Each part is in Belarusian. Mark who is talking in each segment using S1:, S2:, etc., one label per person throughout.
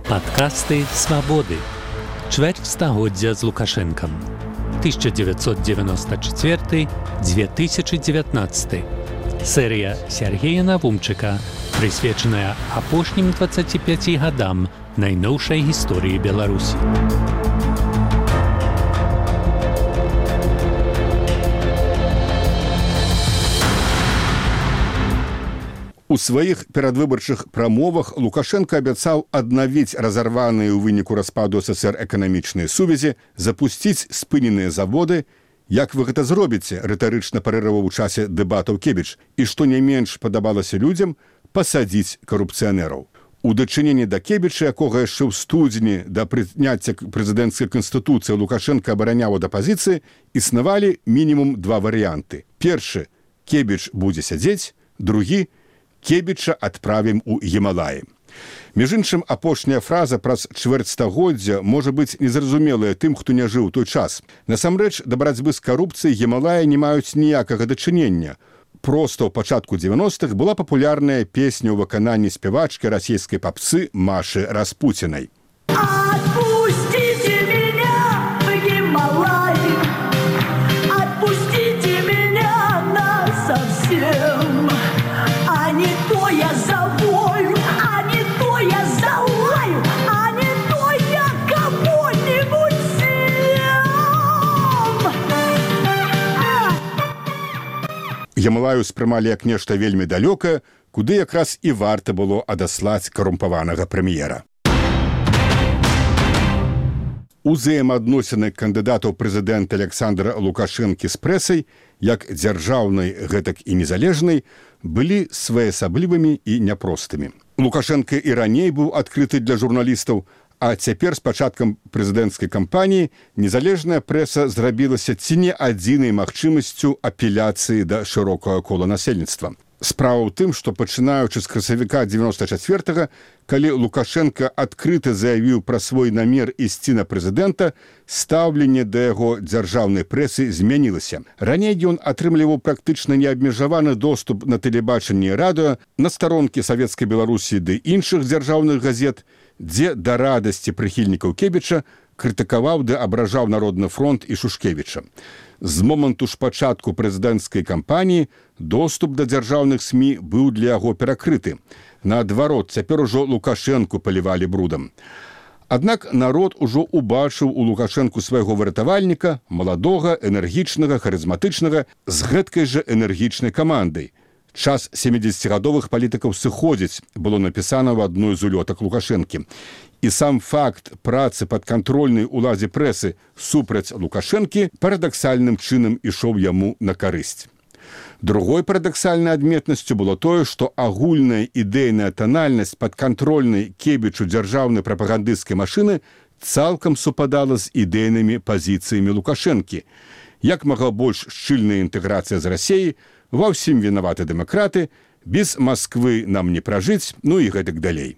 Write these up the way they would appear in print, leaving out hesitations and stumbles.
S1: Падкасты «Свабоды». Чвэрць стагоддзя з Лукашэнкам. 1994-2019. Серыя Сергея Навумчыка, прысвечаная апошнім 25 гадам найноўшай гісторыі Беларусі.
S2: У сваіх перадвыбарчых прамовах Лукашенко абяцаў аднавіць разарваныя ў выніку распаду СССР эканамічныя сувязі, запусціць спыненыя заводы. Як вы гэта зробіце, рытарычна парыраваў у часе дэбатаў Кебіч, і што не менш падабалася людзям, пасадзіць карупцыянераў. У дачыненні да Кебіча, якога яшчэ ў студзені да прыняцця прэзідэнцкай канстытуцыі Лукашенко абараняў ад апазіцыі, існавалі мінімум два варыянты. Першы – Кебіч будзе сядзець, другі – Кебіча адправім у Гімалаі. Між іншым, апошняя фраза праз чвэрць стагоддзя можа быць незразумелая тым, хто не жыў у той час. Насамрэч, да барацьбы з карупцыяй Гімалаі не маюць ніякага дачынення. Проста ў пачатку 90-х была папулярная песня ў выкананні спявачкі расійскай папсы Машы Распуцінай. Гімалаю спрымалі як нешта вельмі далёкае, куды якраз і варта было адаслаць карумпаванага прэм'ера. Узаемаадносіны кандыдатаў прэзідэнта Александра Лукашэнкі з прэсай, як дзяржаўнай, гэтак і незалежнай, былі своеасаблівымі і няпростымі. Лукашэнка і раней быў адкрыты для журналістаў, а цяпер з пачаткам прэзідэнцкай кампаніі незалежная прэса зрабілася ці не адзінай магчымасцю апеляцыі да шырокага кола насельніцтва. Справа ў тым, што пачынаючы з красавіка 94-га, калі Лукашенко адкрыта заявіў пра свой намер ісці на прэзідэнта, стаўленне да яго дзяржаўнай прэсы змянілася. Раней ён атрымліваў практычна неабмежаваны доступ на тэлебачанне і радыё, на старонкі Савецкай Беларусі ды іншых дзяржаўных газет, дзе да радасці прыхільнікаў Кебіча крытыкаваў ды абражаў Народны фронт і Шушкевіча. З моманту ж пачатку прэзідэнцкай кампаніі доступ да дзяржаўных СМІ быў для яго перакрыты. Наадварот, цяпер ужо Лукашэнку палівалі брудам. Аднак народ ужо убачыў у Лукашэнку свайго выратавальніка, маладога, энергічнага, харызматычнага, з гэткай жа энергічнай камандай. Час 70-гадовых палітыкаў сыходзіць, было напісана ў адной з улётак Лукашэнкі. І сам факт працы падкантрольнай уладзе прэсы супраць Лукашэнкі парадаксальным чынам ішоў яму на карысць. Другой парадаксальнай адметнасцю было тое, што агульная ідэйная танальнасць падкантрольнай Кебічу дзяржаўнай прапагандысцкай машыны цалкам супадала з ідэйнымі пазіцыямі Лукашэнкі. Як мага больш шчыльная інтэграцыя з Расіяй, ва ўсім вінаваты дэмакраты, без Масквы нам не пражыць, ну і гэтак далей.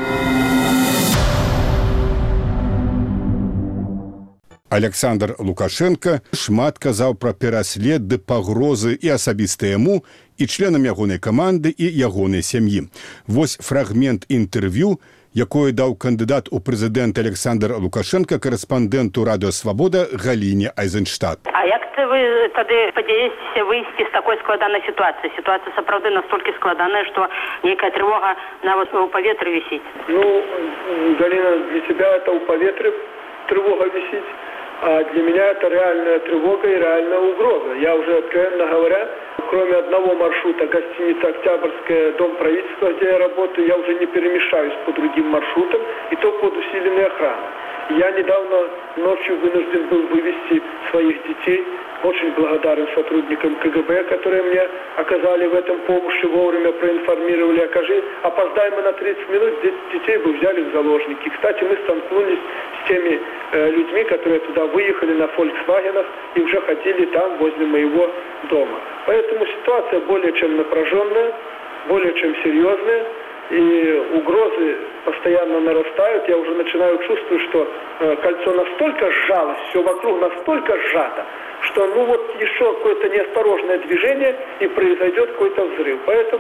S2: Александр Лукашенко шмат казаў пра пераслед ды пагрозы і асабіста яму, і членам ягонай каманды і ягонай сям'і. Вось фрагмент інтэрв'ю, якое даў кандыдат у прэзідэнты Александр Лукашенко корэспандэнту Радыё Свабода Галіне Айзенштадт.
S3: А як це ви тоді сподіваєтеся вийти з такої складаної ситуації? Ситуація, справді, настільки складана, що ніяка тривога навіть у повітрі висить.
S4: Ну, Галина, для тебя это у повітря тревога висит, а для меня это реальная тревога и реальная угроза. Я уже, откровенно говоря, кроме одного маршрута, гостиница «Октябрьская», дом правительства, где я работаю, я уже не перемешаюсь по другим маршрутам, и то под усиленной охраной. Я недавно ночью вынужден был вывести своих детей. Очень благодарен сотрудникам КГБ, которые мне оказали в этом помощь, вовремя проинформировали. Опоздаем мы на 30 минут, детей бы взяли в заложники. Кстати, мы столкнулись с теми людьми, которые туда выехали на «Фольксвагенах» и уже ходили там, возле моего дома. Поэтому ситуация более чем напряженная, более чем серьезная. И угрозы постоянно нарастают. Я уже начинаю чувствовать, что кольцо настолько сжалось, все вокруг настолько сжато, что еще какое-то неосторожное движение и произойдет какой-то взрыв. Поэтому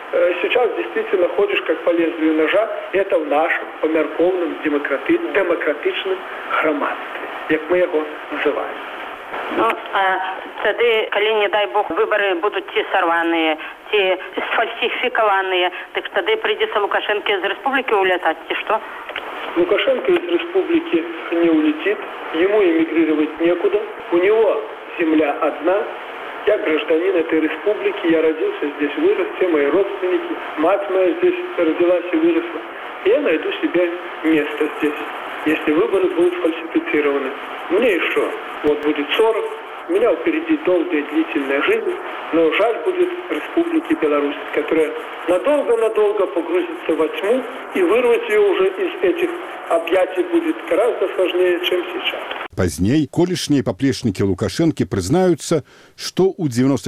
S4: сейчас действительно ходишь как по лезвию ножа. Это в нашем померковном демократичном громадстве, как мы его называем.
S3: Ну, а тоді, коли, не дай Бог, вибори будуть ті сорвані, ті сфальсифіковані, так тоді прийдеться Лукашенко з республіки улетати, чи що?
S4: Лукашенко из республики не улетит, ему эмигрировать некуда, у него земля одна. Я гражданин этой республики, я родился здесь, вырос, все мои родственники, мать моя здесь родилась и выросла. И я найду себе место здесь, если выборы будут фальсифицированы. Мне еще вот будет 40, у меня впереди долгая длительная жизнь, но жаль будет Республики Беларусь, которая надолго-надолго погрузится во тьму, и вырвать ее уже из этих объятий будет гораздо сложнее, чем сейчас.
S2: Пазней колішнія паплечнікі Лукашэнкі прызнаюцца, што ў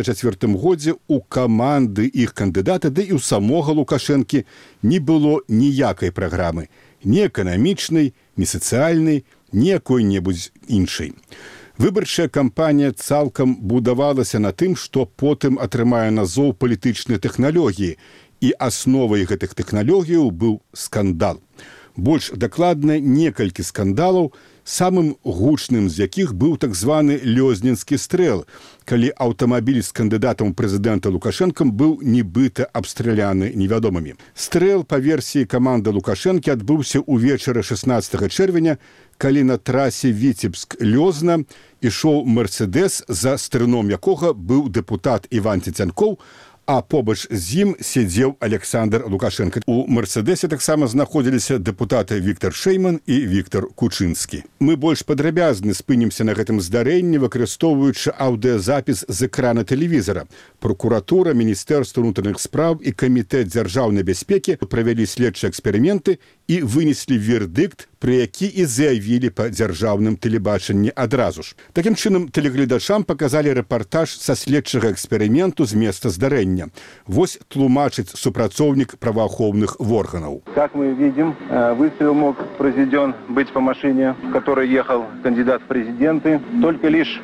S2: 94 годзе ў каманды іх кандыдата, ды і ў самога Лукашэнкі не было ніякай праграмы, ні эканамічнай, ні сацыяльнай, ні якой-небудзь іншай. Выбарчая кампанія цалкам будавалася на тым, што потым атрымае назоў палітычнай тэхналогіі, і асновай гэтых тэхналогіяў быў скандал. Больш дакладна некалькі скандалаў, самым гучным з якіх быў так званы лёзнінскі стрэл, калі аўтамабіль з кандыдатам у прэзідэнта Лукашэнкам быў нібыта абстраляны невядомымі. Стрэл па версіі каманды Лукашэнкі адбыўся ўвечары 16 чэрвеня, калі на трасе Віцебск-Лёзна ішоў Мерседес, за стрыном якога быў дэпутат Іван Цецянкоў, а побач з ім сядзеў Александр Лукашенко. У Мерседесе таксама знаходзіліся дэпутаты Віктор Шейман і Віктор Кучынскі. Мы больш падрабязна спынімся на гэтым здарэнні, выкарыстоўваючы аўдыёзапіс з экрана тэлевізара. Прокуратура, Міністэрства ўнутраных спраў і Камітэт дзяржаўнай бяспекі правялі следчыя эксперыменты і вынеслі вердыкт, пры які і заявілі па дзяржаўным тэлебачанні адразу ж. Такім чынам, тэлегледачам паказалі рэпартаж са следчага эксперыменту з места здарэння. Вось тлумачыць супрацоўнік праваахоўных органаў.
S5: Как мы видим, выстрел мог произведен быть по машине, в которой ехал кандидат в президенты, только лишь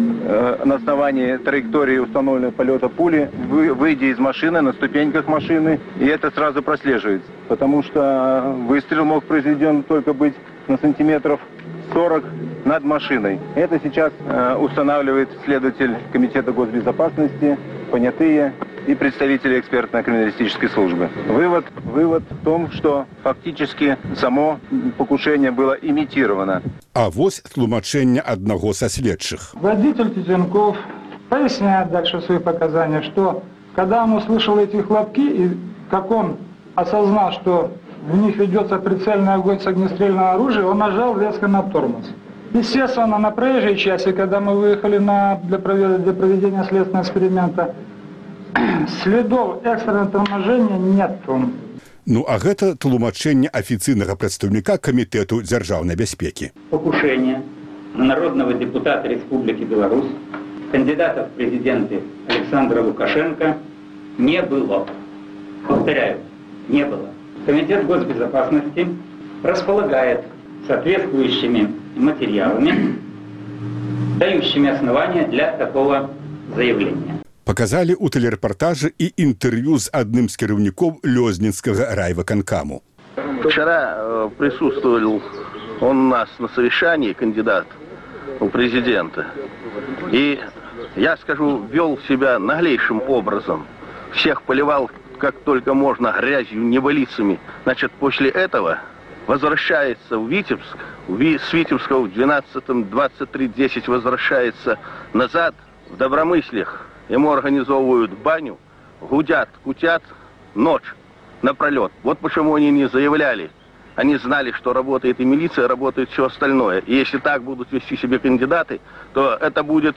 S5: на основании траектории установленного полета пули, выйдя из машины, на ступеньках машины, и это сразу прослеживается, потому что выстрел мог произведен только быть на сантиметров 40 над машиной. Это сейчас устанавливает следователь Комитета госбезопасности, понятые и представители экспертно-криминалистической службы. Вывод в том, что фактически само покушение было имитировано.
S2: А вось тлумачэнне аднаго са следчых.
S6: Водитель Цецянков поясняет дальше свои показания, что когда он услышал эти хлопки, и как он осознал, что в них ведется прицельный огонь с огнестрельного оружия, он нажал резко на тормоз. Естественно, на проезжей части, когда мы выехали для проведения следственного эксперимента, следов экстренного торможения нет.
S2: Ну, а гэта тлумачэнне афіцыйнага прадстаўніка Камітэту дзяржаўнай бяспекі.
S7: Покушение на народного депутата Республики Беларусь, кандидата в президенты Александра Лукашенко, не было. Повторяю, не было. Комитет госбезопасности располагает соответствующими материалами, дающими основания для такого заявления.
S2: Показали у тэлерэпартажы і інтэрв'ю з адным з кіраўнікоў Лёзнінскага райвыканкаму.
S8: Вчера присутствовал он у нас на совещании, кандидат у президента. И, я скажу, вел себя наглейшим образом. Всех поливал как только можно грязью, небылицами. Значит, после этого возвращается в Витебск, с Витебска в 12:23:10 возвращается назад в Добромыслях. Ему организовывают баню, гудят, кутят ночь напролет. Вот почему они не заявляли. Они знали, что работает и милиция, работает все остальное. И если так будут вести себя кандидаты, то это будет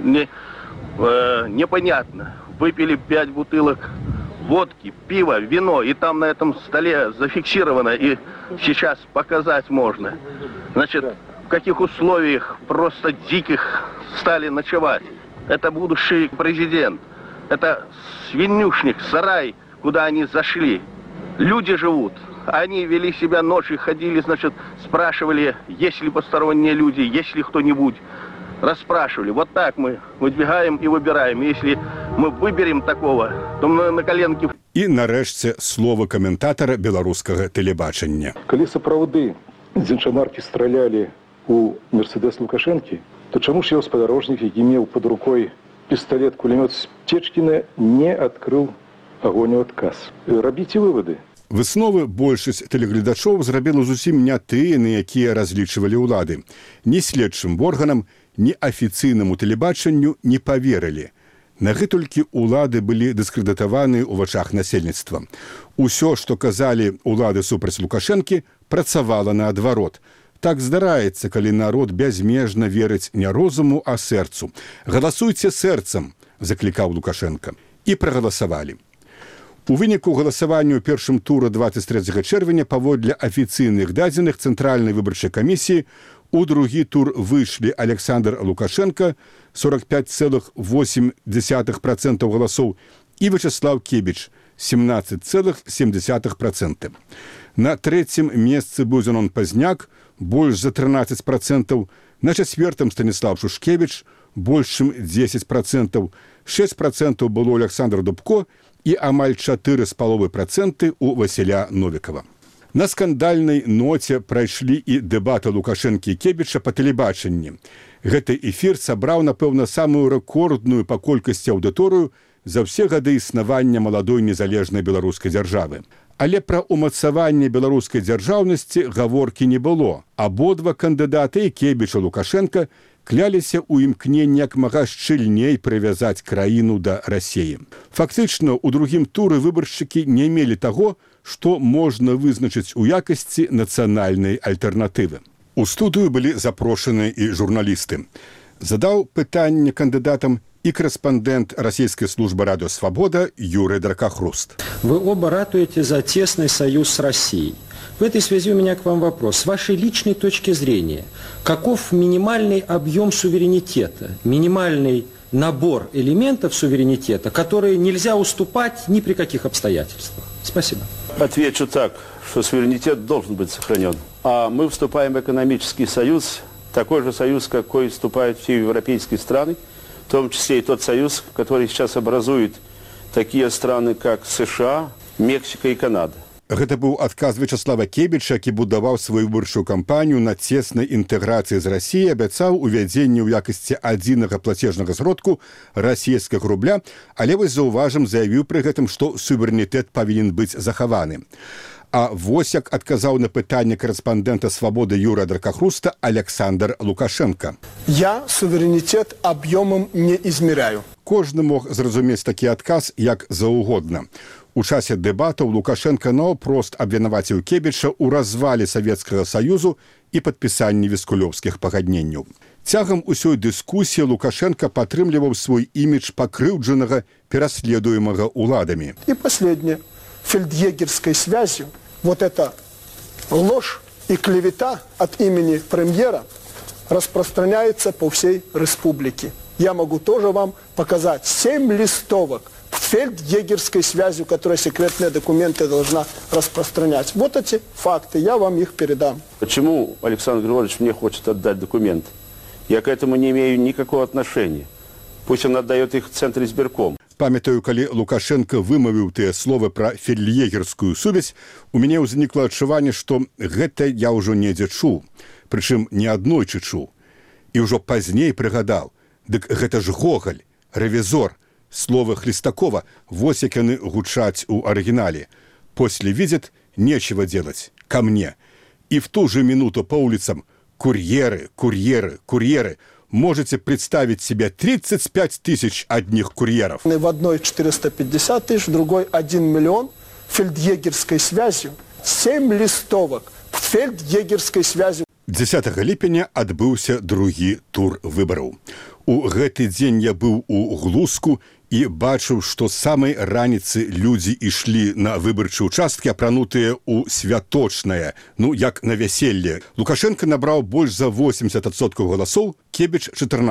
S8: непонятно. Выпили 5 бутылок водки, пива, вино, и там на этом столе зафиксировано, и сейчас показать можно. Значит, в каких условиях просто диких стали ночевать. Это будущий президент. Это свинюшник, сарай, куда они зашли. Люди живут. Они вели себя ночью, ходили, значит, спрашивали, есть ли посторонние люди, есть ли кто-нибудь. Расспрашивали. Вот так мы выдвигаем и выбираем. Если мы выберем такого, то мы на коленке...
S2: І, нарэшце, слова каментатара беларускага тэлебачання.
S9: Калі сапраўды з іншамаркі стралялі у Мерседес Лукашэнкі, то чаму ж яго спадарожнік, які меў пад рукой пісталет-кулемёт Стечкіна, не адкрыў агонь у адказ? Рабіце вывады.
S2: Высновы большасць тэлегледачоў зрабіла зусім не тыя, на якія разлічвалі ўлады. Ні следчым органам, ні афіцыйнаму тэлебачанню не паверылі. Нагэтулькі ўлады былі дыскрэдытаваны ў вачах насельніцтва. Усё, што казалі ўлады супраць Лукашэнкі, працавала наадварот. Так здараецца, калі народ бязмежна верыць не розуму, а сэрцу. «Галасуйце сэрцам», заклікаў Лукашенка. І прагаласавалі. У выніку галасавання ў першым туры 23 чэрвеня паводле афіцыйных дадзеных Цэнтральнай выбарчай камісіі у другі тур выйшлі Александр Лукашенко 45,8% галасоў і Вячеслав Кебіч 17,7%. На трэцім месцы быў Зенон Пазняк, больш за 13%, на чацвертым Станіслав Шушкевіч, больш чым 10%, 6% было Александр Дубко і амаль 4,5% у Васіля Новікава. На скандальнай ноце прайшлі і дэбаты Лукашэнкі і Кебіча па тэлебачанні. Гэты эфір сабраў, напэўна, самую рэкордную па колькасці аўдыторыю за ўсе гады існавання маладой незалежнай беларускай дзяржавы. Але пра ўмацаванне беларускай дзяржаўнасці гаворкі не было. Абодва кандыдаты, Кебіч і Лукашенка, кляліся ў імкненні як мага шчыльней прывязаць краіну да Расіі. Фактычна, у другім туры выбаршчыкі не мелі таго, што можна вызначыць у якасці нацыянальнай альтэрнатывы. У студыю былі запрошаны і журналісты. Задаў пытанне кандыдатам и корреспондент Российской службы «Радио Свобода» Юрий Дракохруст.
S10: Вы оба ратуете за тесный союз с Россией. В этой связи у меня к вам вопрос. С вашей личной точки зрения, каков минимальный объем суверенитета, минимальный набор элементов суверенитета, которые нельзя уступать ни при каких обстоятельствах? Спасибо.
S11: Отвечу так, что суверенитет должен быть сохранен. А мы вступаем в экономический союз, такой же союз, какой вступают все европейские страны, в том числе и тот союз, который сейчас образует такие страны, как США, Мексика и Канада.
S2: Гэта быў адказ Вячеслава Кебіча, які будаваў сваю выбарчую кампанію на цеснай інтэграцыі з Расіяй, абяцаў увядзенне ў якасці адзінага плацежнага сродку расійскага рубля, але вось заўважым заявіў пры гэтым, што суверэнітэт павінен быць захаваны. А вось як адказаў на пытанне корреспондента «Свободы» Юрия Дракохруста Александр Лукашенко.
S12: Я суверенитет объемом не измеряю.
S2: Кожны мог зразумець такі адказ як заўгодна. У часе дэбатаў Лукашенко наўпрост абвінаваціў Кебіча ў развале Савецкага Саюзу і падпісанні віскулёўскіх пагадненняў. Цягам усёй дыскусіі Лукашенко падтрымліваў свой імідж пакрыўджанага, пераследуемага ўладамі.
S12: И последнее. Фельдъегерской связью вот эта ложь и клевета от имени премьера распространяется по всей республике. Я могу тоже вам показать 7 листовок фельдъегерской связью, которая секретные документы должна распространять. Вот эти факты, я вам их передам.
S11: Почему Александр Григорьевич мне хочет отдать документы? Я к этому не имею никакого отношения. Пусть он отдает их в Центр избирком.
S2: Памятаю, калі Лукашенко вымавіў тыя словы пра фельдъегерскую сувязь, у мяне ўзнікла адчуванне, што гэта я ўжо недзе чуў, прычым не аднойчы чуў. І ўжо пазней прыгадаў, дык гэта ж Гоголь, рэвізор, словы Хлестакова, вось як яны гучаць у арыгінале. После видит, нечего делать, ко мне. И в ту же минуту по улицам курьеры, курьеры, курьеры. Можете представить себе 35 тысяч одних курьеров.
S12: В одной 450 тысяч, в другой 1 миллион фельдъегерской связью. 7 листовок фельдъегерской связью.
S2: 10 ліпеня адбыўся другі тур выбараў. У гэты дзень я быў у Глузку і бачыў, што з самай раніцы людзі ішлі на выбарчыя ўчасткі, апранутыя ў святочнае, як на вяселле. Лукашенко набраў больш за 80% галасоў, Кебіч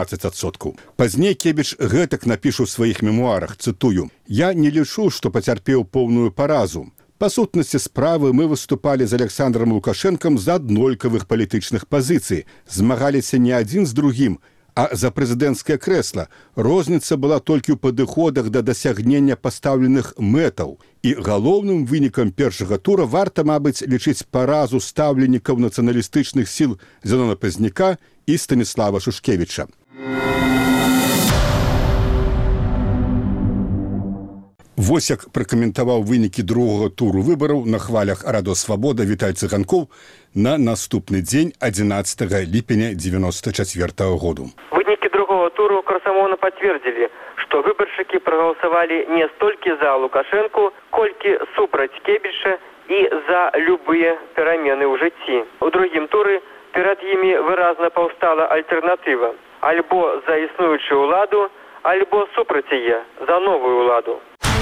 S2: 14%. Пазней Кебіч гэтак напіша ў сваіх мемуарах, цытую: «Я не лічу, што пацярпеў поўную паразу. Па сутнасці справы мы выступалі з Александром Лукашенком з аднолькавых палітычных пазіцый, змагаліся не адзін з другім, А за прэзідэнцкае крэсла розніца была толькі ў падыходах да дасягнення пастаўленых мэтаў. І галоўным вынікам першага тура варта, мабыць, лічыць паразу стаўленікаў нацыяналістычных сіл Зенона Пазняка і Станіслава Шушкевіча. Вось як пракаментаваў вынікі другога туру выбараў на хвалях Радо Свабода Віталь Цыганкоў на наступны дзень 11 ліпеня 1994 году.
S13: Вынікі другого туру красамоўна пацвердзілі, што выбаршчыкі прагаласавалі не столькі за Лукашэнку, колькі супраць Кебіча і за любыя перамены ў жыцці. У другім туры перад імі выразна паўстала альтэрнатыва: альбо за існуючую ўладу, альбо супраць яе, за новую ўладу.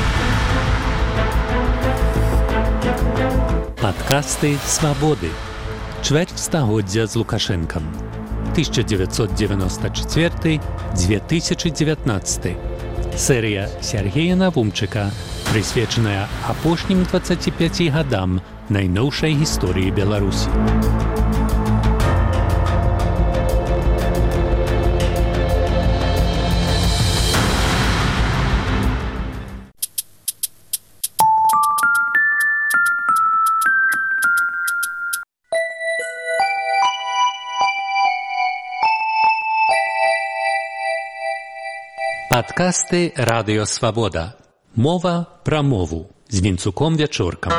S1: Падкасты «Свабоды». Чвэрць стагоддзя з Лукашэнкам. 1994-2019. Серыя Сергея Навумчыка, прысвечаная апошнім 25 гадам найноўшай гісторыі Беларусі. Падкасты «Радыё Свабода». Мова пра мову з Вінцуком Вячоркам.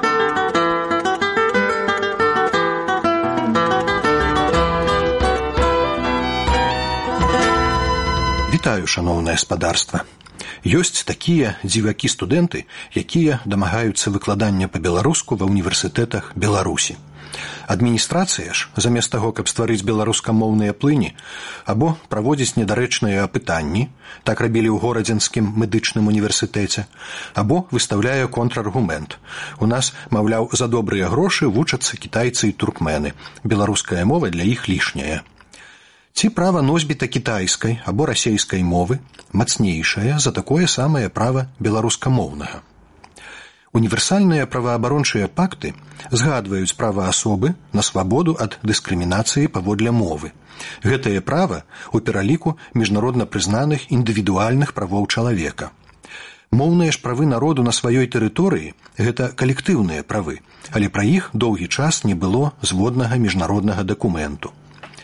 S14: Вітаю, шаноўнае спадарства. Ёсць такія дзівакі-студэнты, якія дамагаюцца выкладання па-беларуску ва ўніверсітэтах Беларусі. Адміністрацыя ж, замест таго, каб стварыць беларускамоўныя плыні, або праводзіць недарэчныя апытанні, так рабілі ў Горадзенскім медычным універсітэце, або выстаўляе контраргумент. У нас, маўляў, за добрыя грошы вучацца кітайцы і туркмены. Беларуская мова для іх лішняя. Ці права носьбіта кітайскай або расейскай мовы мацнейшае за такое самае права беларускамоўнага. Універсальныя праваабарончыя пакты згадваюць права асобы на свабоду ад дыскрымінацыі паводле мовы. Гэтае права ў пераліку міжнародна прызнаных індывідуальных правоў чалавека. Моўныя ж правы народу на сваёй тэрыторыі – гэта калектыўныя правы, але пра іх доўгі час не было зводнага міжнароднага дакументу.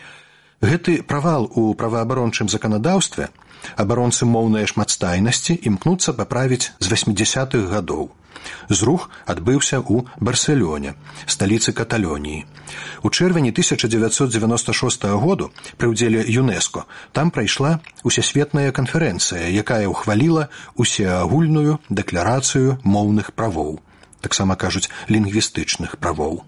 S14: Гэты правал у праваабарончым заканадаўстве абаронцы моўнай шматстайнасці імкнуцца паправіць з 80-х гадоў. Зрух адбыўся ў Барселоне, сталіцы Каталоніі. У чэрвені 1996 году пры ўдзеле ЮНЕСКО там прайшла усесветная канферэнцыя, якая ўхваліла усеагульную дэкларацыю моўных правоў, таксама кажуць лінгвістычных правоў.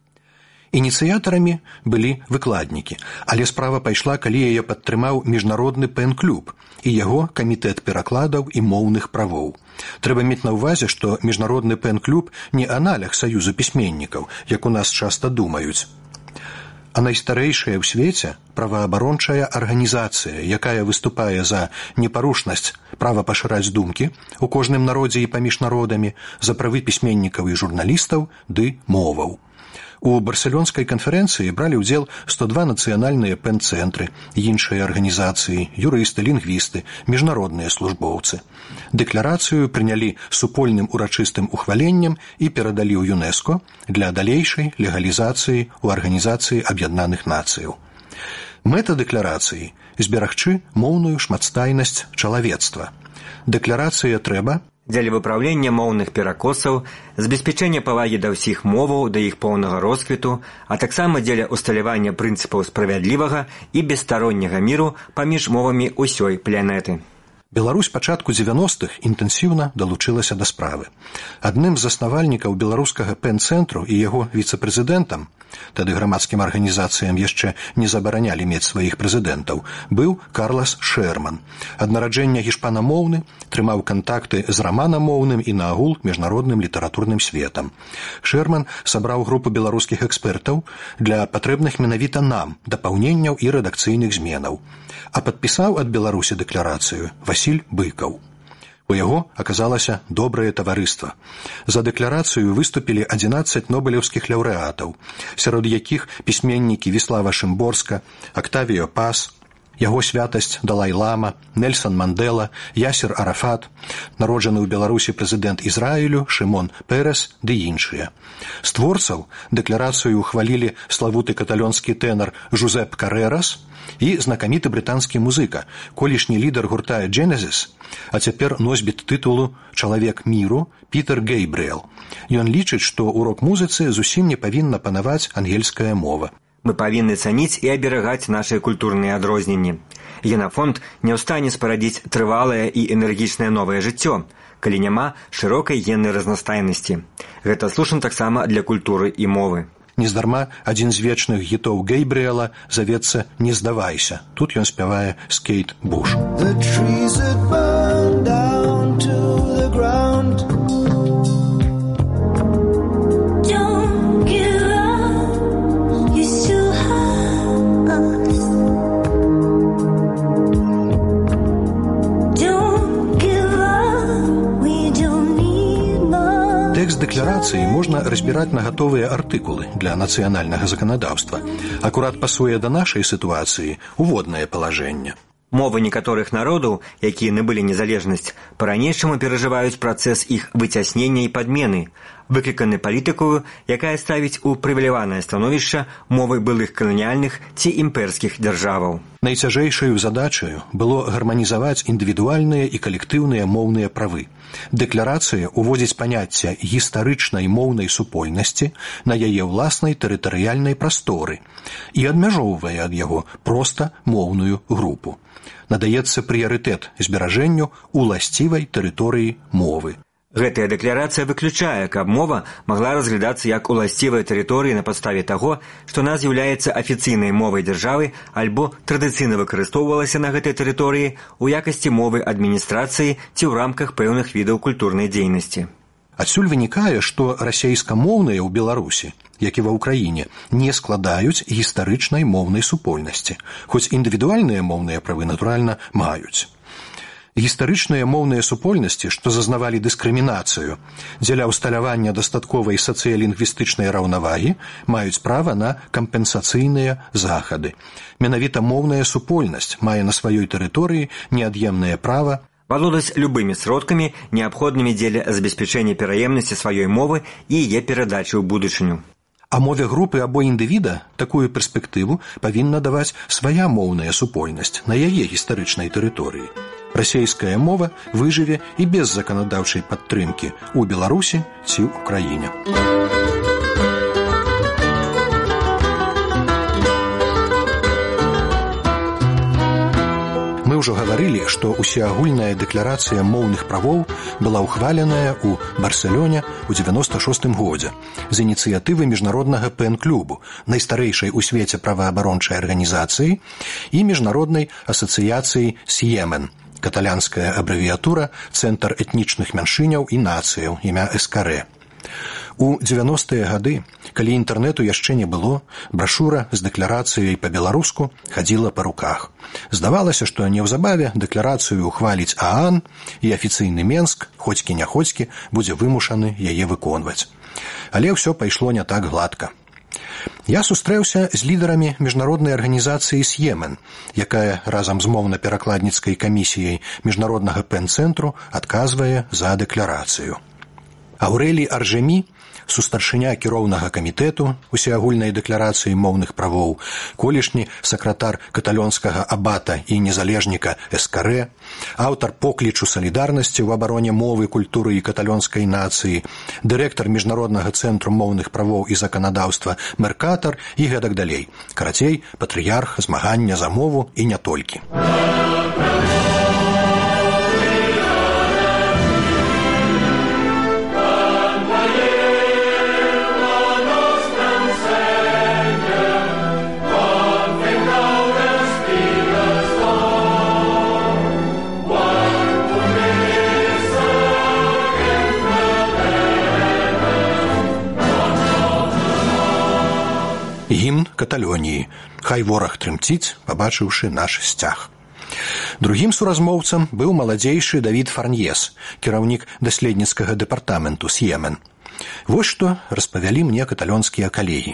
S14: Ініцыятарамі былі выкладнікі, але справа пайшла, калі яе падтрымаў міжнародны пэн-клуб і яго камітэт перакладаў і моўных правоў. Трэба мець на ўвазе, што міжнародны пэн-клуб не аналаг саюзу пісьменнікаў, як у нас часта думаюць, а найстарэйшая ў свеце праваабарончая арганізацыя, якая выступае за непарушнасць права пашыраць думкі ў кожным народзе і паміж народамі, за правы пісьменнікаў і журналістаў ды моваў. У барселонскай канферэнцыі бралі ўдзел 102 нацыянальныя пэн-цэнтры, іншыя арганізацыі, юрысты, лінгвісты, міжнародныя службоўцы. Дэкларацыю прынялі супольным урачыстым ухваленнем і перадалі ў ЮНЕСКО для далейшай легалізацыі ў Арганізацыі Аб'яднаных Нацыяў. Мэта дэкларацыі – зберагчы моўную шматстайнасць чалавецтва. Дэкларацыя трэба
S15: дзеля выпраўлення моўных перакосаў, забеспячэння павагі да ўсіх моваў, да іх поўнага росквіту, а таксама дзеля усталявання прынцыпаў справядлівага і бесстаронняга міру паміж мовамі ўсёй планеты.
S14: Беларусь пачатку 90-х інтэнсіўна далучылася да справы. Адным з заснавальнікаў беларускага пэн-цэнтру і яго віцэ-прэзідэнтам, тады грамадскім арганізацыям яшчэ не забаранялі мець сваіх прэзідэнтаў, быў Карлас Шерман. Ад нараджэння гішпанамоўны, трымаў кантакты з раманамоўным і наагул міжнародным літаратурным светам. Шерман сабраў групу беларускіх экспертаў для патрэбных менавіта нам дапаўненняў і рэдакцыйных зменаў. А падпісаў ад Беларусі дэкларацыю Васіль Быкаў. У яго аказалася добрае таварыства. За дэкларацыю выступілі 11 нобелеўскіх лаўрэатаў, сярод якіх пісьменнікі Віслава Шымборска, Актавіо Пас, Яго святасць Далай-лама, Нельсан Мандела, Ясер Арафат, народжаны ў Беларусі прэзідэнт Ізраілю Шымон Перес ды іншыя. З творцаў дэкларацыю ухвалілі славуты каталонскі тэнар Жузеп Карерас і знакаміты брытанскі музыка, колішні лідар гурта Genesis, а цяпер носьбіт тытулу «Чалавек міру» Пітер Гейбріэл. Ён лічыць, што ў рок-музыцы зусім не павінна панаваць ангельская мова.
S15: Мы павінны цаніць і аберагаць нашыя культурныя адрозненні. Генафонд не ў стане спарадзіць трывалае і энергічнае новае жыццё, калі няма шырокай геннай разнастайнасці. Гэта слушна таксама для культуры і мовы.
S14: Нездарма адзін з вечных гітоў Гейбріэла завецца «Не здавайся». Тут ён спявае з Кейт Буш. The trees that burn down to the ground. Тэкст дэкларацыі можна разбіраць на гатовыя артыкулы для нацыянальнага заканадаўства. Акурат пасуе да нашай сітуацыі уводнае палажэнне.
S15: Мовы некаторых народаў, якія набылі незалежнасць, па-ранейшаму перажываюць працэс іх выцяснення і падмены, выкліканы палітыкаю, якая ставіць у прывіляванае становішча мовы былых каланіяльных ці імперскіх дзяржаваў.
S14: Найцяжэйшаю задачаю было гарманізаваць індывідуальныя і калектыўныя моўныя правы. Дэкларацыя уводзіць паняцце гістарычнай моўнай супольнасці на яе ўласнай тэрытарыяльнай прасторы і адмяжоўвае ад яго проста моўную групу. Надаецца прыярытэт зберажэнню уласцівай тэрыторыі мовы.
S15: Гэтая дэкларацыя выключае, каб мова магла разглядацца як уласцівая тэрыторыя на падставе таго, што она з'яўляецца афіцыйнай мовай дзяржавы альбо традыцыйна выкарыстоўвалася на гэтай тэрыторыі ў якасці мовы адміністрацыі ці ў рамках пэўных відаў культурнай дзейнасці.
S14: Адсюль вынікае, што расейскамоўныя ў Беларусі, як і ва ўкраіне, не складаюць гістарычнай моўнай супольнасці, хоць індывідуальныя моўныя правы, натуральна, маюць. Гістарычныя моўныя супольнасці, што зазнавалі дыскрымінацыю дзеля ўсталявання дастатковай сацыялінгвістычнай раўнавагі, маюць права на кампенсацыйныя захады. Менавіта моўная супольнасць мае на сваёй тэрыторыі неад'емнае права
S15: валодаць любымі сродкамі, неабходнымі дзеля забеспячэння пераемнасці сваёй мовы і яе перадачы ў будучыню.
S14: А мове групы або індывіда такую перспектыву павінна даваць свая моўная супольнасць на яе гістарычнай тэрыторыі. Расейская мова выжыве і без заканадаўчай падтрымкі ў Беларусі ці ў краіне. Мы ўжо гаварылі, што усеагульная дэкларацыя моўных правоў была ўхваленая ў Барселоне ў 96 годзе з ініцыятывы міжнароднага пэн-клубу, найстарэйшай у свеце праваабарончай арганізацыі і міжнароднай асацыяцыі «С'емен», каталянская абрэвіятура «Цэнтр этнічных мяншыняў і нацыяў», імя СКР. У 90-е гады, калі інтэрнэту яшчэ не было, брашура з дэкларацыяй па-беларуску хадзіла па руках. Здавалася, што неўзабаве дэкларацыю ухваліць ААН і афіцыйны Менск, хоцькі-няхоцькі, будзе вымушаны яе выконваць. Але ўсё пайшло не так гладка. Я сустрэўся з лідарамі міжнароднай арганізацыі «С'емен», якая разам з моўна-перакладніцкай камісіяй міжнароднага пэн-цэнтру адказвае за дэкларацыю. Аўрэлій Аржемі, сустаршыня кіроўнага камітэту усеагульнай дэкларацыі моўных правоў, колішні сакратар каталонскага абата і незалежніка СКР, аўтар поклічу салідарнасці ў абароне мовы, культуры і каталонскай нацыі, дырэктар міжнароднага цэнтру моўных правоў і заканадаўства Меркатар і гэтак далей. Карацей, патрыярх змагання за мову і не толькі. Гімн Каталоніі. Хай вораг трымціць, пабачыўшы наш сцяг. Другім суразмоўцам быў маладзейшы Давід Фарньес, кіраўнік даследніцкага дэпартаменту «С'емен». Вось што распавялі мне каталонскія калегі.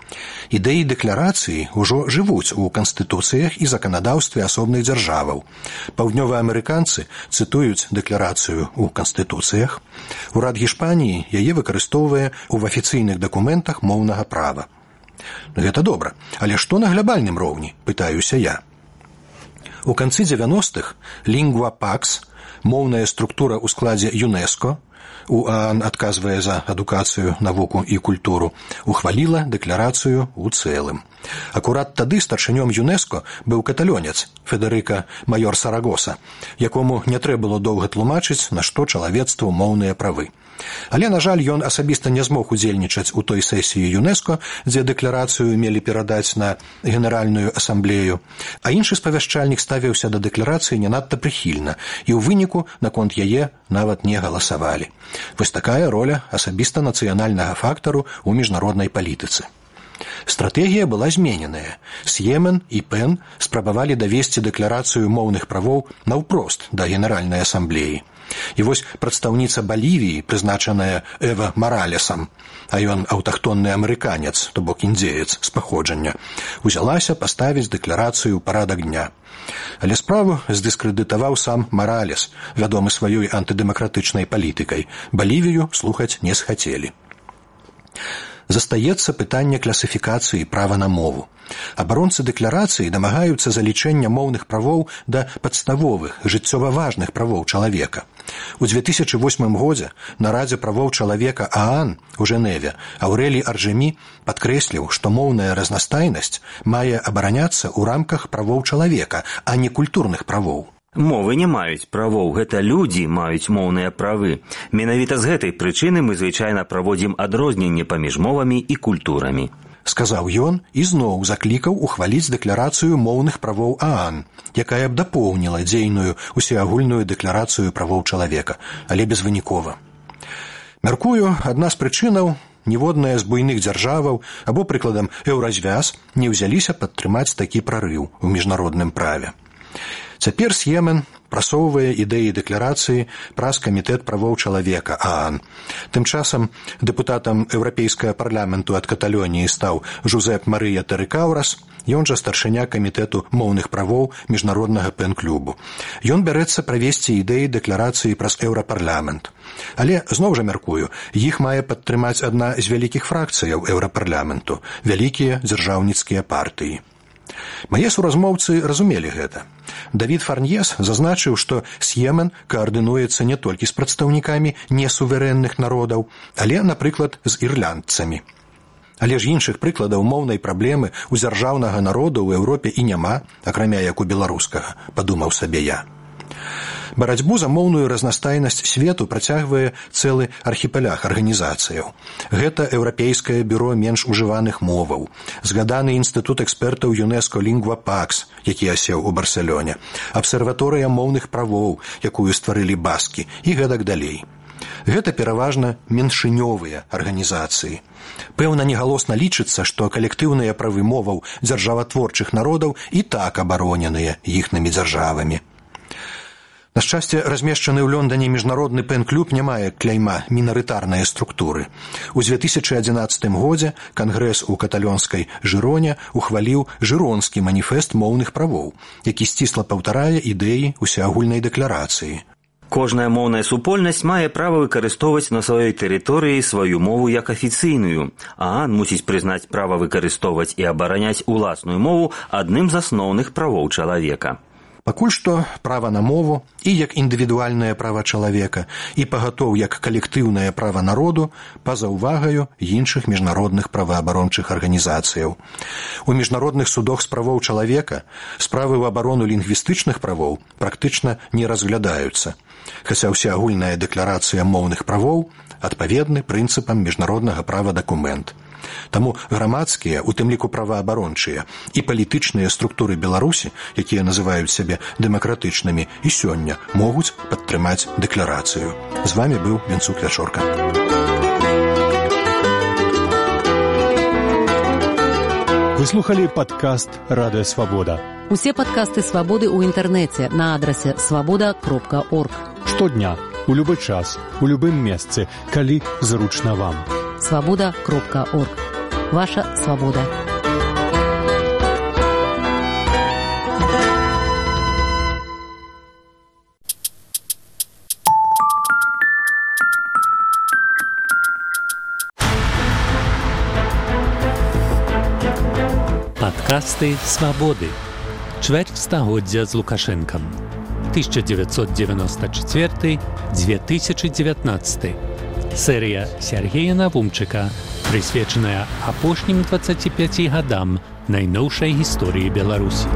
S14: Ідэі дэкларацыі ўжо жывуць у канстытуцыях і заканадаўстве асобных дзяржаваў. Паўднёваамерыканцы цытуюць дэкларацыю ў канстытуцыях. Урад Гішпаніі яе выкарыстоўвае ў афіцыйных дакументах моўнага права. Гэта добра, але што на глябальным роўні, пытаюся я. У канцы 90-х Lingua Pax, моўная структура ў складзе ЮНЕСКО, УАН адказвае за адукацыю, навуку і культуру, ухваліла дэкларацыю ў цэлым. Акурат тады старшынём ЮНЕСКО быў каталонец Федэрыка Майор Сарагоса, якому не трэба было доўга тлумачыць, на што чалавецтву моўныя правы. Але, на жаль, ён асабіста не змог удзельнічаць у той сесіі ЮНЕСКО, дзе дэкларацыю мелі перадаць на Генеральную асамблею, а іншы спавяшчальнік ставіўся да дэкларацыі не надта прыхільна, і ў выніку наконт яе нават не галасавалі. Вось такая роля асабіста нацыянальнага фактару ў міжнароднай палітыцы. Стратэгія была змененая. С'емен і Пен спрабавалі давесці дэкларацыю моўных правоў наўпрост да Генеральнай асамблеі. І вось прадстаўніца Балівіі, прызначаная Эва Маралесам, а ён аўтахтонны амерыканец, то бок індзеец з паходжання, узялася паставіць дэкларацыю ў парадак дня. Але справу здыскрэдытаваў сам Маралес, вядомы сваёй антыдэмакратычнай палітыкай. Балівію слухаць не схацелі. Застаецца пытанне класіфікацыі права на мову. Абаронцы дэкларацыі дамагаюцца залічэння моўных правоў да падставовых, жыццёва важных правоў чалавека. У 2008 годзе на Радзе правоў чалавека ААН у Жэневе Аўрэлій Аржемі падкрэсліў, што моўная разнастайнасць мае абараняцца ў рамках правоў чалавека, а не культурных правоў.
S16: Мовы не маюць правоў, гэта людзі маюць моўныя правы. Менавіта з гэтай прычыны мы звычайна праводзім адрозненне паміж мовамі і культурамі.
S14: Сказаў ён і зноў заклікаў ухваліць дэкларацыю моўных правоў ААН, якая б дапоўніла дзейную усеагульную дэкларацыю правоў чалавека, але безвынікова. Мяркую, адна з прычынаў ніводная з буйных дзяржаваў або, прыкладам, Еўразвяз не ўзяліся падтрымаць такі прарыў у міжнародным праве. Цяпер С'емен прасоўвае ідэі дэкларацыі праз камітэт правоў чалавека ААН. Тым часам дэпутатам Еўрапейскага парламенту ад Каталоніі стаў Жузеп Марыя Тэрыкаўрас, ён жа старшыня камітэту моўных правоў міжнароднага пен-клубу. Ён бярэцца правесці ідэі дэкларацыі праз Еўрапарламент. Але, зноў жа мяркую, іх мае падтрымаць адна з вялікіх фракцыяў Еўрапарламенту, вялікія дзяржаўніцкія партыі. Мае суразмоўцы разумелі гэта. Давід Фарньес зазначыў, што С'емен каардынуецца не толькі з прадстаўнікамі несуверэнных народаў, але, напрыклад, з ірландцамі. Але ж іншых прыкладаў моўнай праблемы ў дзяржаўнага народа ў Еўропе і няма, акрамя як у беларускага, падумаў сабе я. Барацьбу за моўную разнастайнасць свету працягвае цэлы архіпелях арганізацыяў. Гэта Еўрапейскае бюро менш ужываных моваў, згаданы інстытут экспертаў ЮНЕСКО Lingua Pax, які асеў у Барселоне, абсерваторыя моўных правоў, якую стварылі баскі, і гэтак далей. Гэта пераважна меншынёвыя арганізацыі. Пэўна, негалосна лічыцца, што калектыўныя правы моваў дзяржаватворчых народаў і так абароненыя іхнымі дзяржавамі. На шчасце, размешчаны ў Лондоне міжнародны пен-клуб не мае кляйма мінарытарныя структуры. У 2011 годзе Кангрэс у каталонскай Жыроне ухваліў жыронскі маніфест моўных правоў, які сцісла паўтарае ідэі усеагульнай дэкларацыі.
S16: Кожная моўная супольнасць мае права выкарыстоўваць на сваёй тэрыторыі сваю мову як афіцыйную. ААН мусіць прызнаць права выкарыстоўваць і абараняць уласную мову адным з асноўных правоў чалавека.
S14: Пакуль што права на мову і як індывідуальнае права чалавека, і пагатоў як калектыўнае права народу па-за ўвагаю іншых міжнародных праваабарончых арганізацыяў. У міжнародных судах з правоў чалавека справы ў абарону лінгвістычных правоў практычна не разглядаюцца, хаця ўсеагульная дэкларацыя моўных правоў адпаведны прынцыпам міжнароднага права дакумент. Таму грамадскія, у тым ліку праваабарончыя, і палітычныя структуры Беларусі, якія называюць сябе дэмакратычнымі, і сёння могуць падтрымаць дэкларацыю. З вамі быў Венцук Вячорка.
S17: Вы слухали падкаст «Радыё Свабода».
S18: Усе падкасты «Свабоды» ў інтэрнэце на адрасе свабода.орг.
S17: Штодня, у любы час, у любым месцы, калі зручна вам.
S18: свабода.орг. Ваша свобода.
S1: Падкасты «Свабоды». Чвэрць стагоддзя з Лукашэнкам. 1994-2019. Серыя Сергея Навумчыка, прысвечаная апошнім 25 гадам найноўшай гісторыі Беларусі.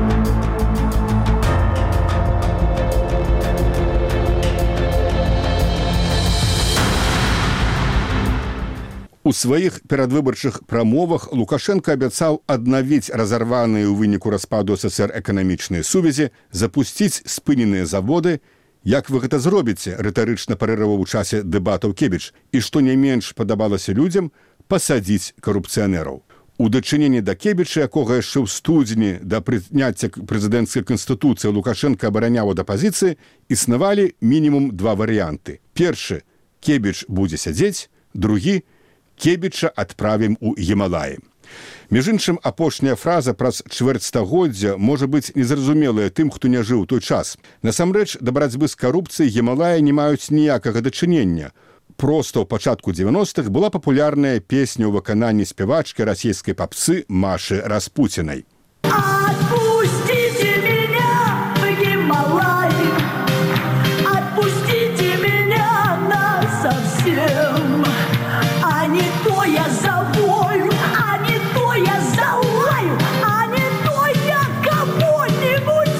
S2: У сваіх перадвыбарчых прамовах Лукашенко абяцаў аднавіць разарваныя ў выніку распаду СССР эканамічныя сувязі, запусціць спыненыя заводы. Як вы гэта зробіце, рытарычна парыраваў у часе дэбатаў Кебіч, і што не менш падабалася людзям, пасадзіць карупцыянераў. У дачыненні да Кебіча, якога яшчэ ў студзені да прыняцця прэзідэнцкай канстытуцыі Лукашенко абараняў ад апазіцыі, існавалі мінімум два варыянты. Першы – Кебіч будзе сядзець, другі – Кебіча адправім у Гімалаі. Між іншым, апошняя фраза праз чвэрцьстагоддзя можа быць незразумелая тым, хто не жыў той час. Насамрэч, да барацьбы з карупцыяй Гімалаі не маюць ніякага дачынення. Проста ў пачатку 90-х была папулярная песня ў выкананні спявачкі расійскай папсы Машы Распуцінай.
S19: Отпустите меня в Гималаи, отпустите меня насовсем. А не то я завою, а не то я залаю, а не то я кого-нибудь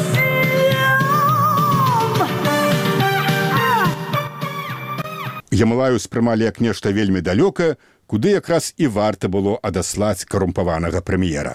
S19: съем.
S2: Гімалаю спрымалі як нешта вельмі далёкае, куды якраз і варта было адаслаць карумпаванага прэм'ера.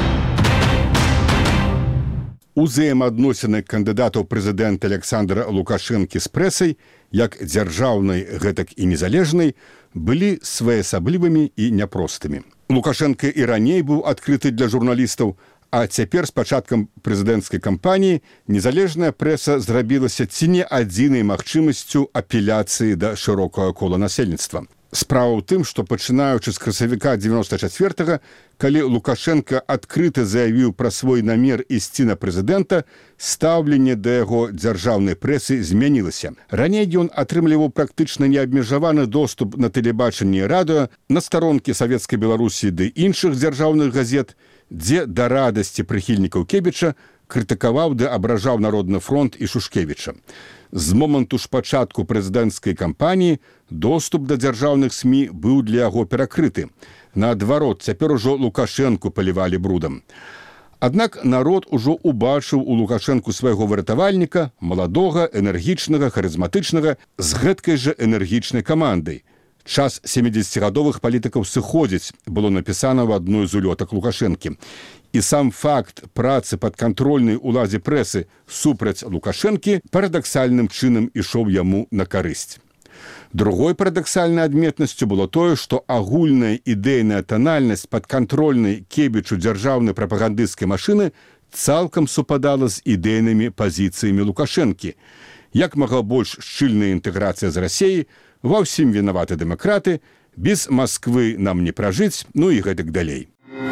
S2: Узаемаадносіны кандыдатаў прэзідэнта Александра Лукашэнкі з прэсай, як дзяржаўнай, гэтак і незалежнай, былі своеасаблівымі і няпростымі. Лукашенко і раней быў адкрыты для журналістаў, а цяпер з пачаткам прэзідэнцкай кампаніі незалежная прэса зрабілася ці не адзінай магчымасцю апеляцыі да шырокага кола насельніцтва. Справа ў тым, што пачынаючы з красавіка 94-га, калі Лукашенко адкрыта заявіў пра свой намер ісці на прэзідэнта, стаўленне да яго дзяржаўнай прэсы змянілася. Раней ён атрымліваў практычна неабмежаваны доступ на тэлебачанне і радыё, на старонкі Савецкай Беларусі ды іншых дзяржаўных газет, дзе да радасці прыхільнікаў Кебіча крытыкаваў ды абражаў Народны фронт і Шушкевіча. З моманту ж пачатку прэзідэнцкай кампаніі доступ да дзяржаўных СМІ быў для яго перакрыты. Наадварот, цяпер ужо Лукашэнку палівалі брудам. Аднак народ ужо убачыў у Лукашэнку свайго выратавальніка, маладога, энергічнага, харызматычнага, з гэткай жа энергічнай камандай. Час 70-гадовых палітыкаў сыходзіць, было напісана ў адной з улётак Лукашэнкі. І сам факт працы падкантрольнай уладзе прэсы супраць Лукашэнкі парадаксальным чынам ішоў яму на карысць. Другой парадаксальнай адметнасцю было тое, што агульная ідэйная танальнасць падкантрольнай Кебічу дзяржаўнай прапагандысцкай машыны цалкам супадала з ідэйнымі пазіцыямі Лукашэнкі. Як мага больш шчыльная інтэграцыя з Расіяй, ва ўсім вінаваты дэмакраты, без Масквы нам не пражыць, ну і гэтак далей.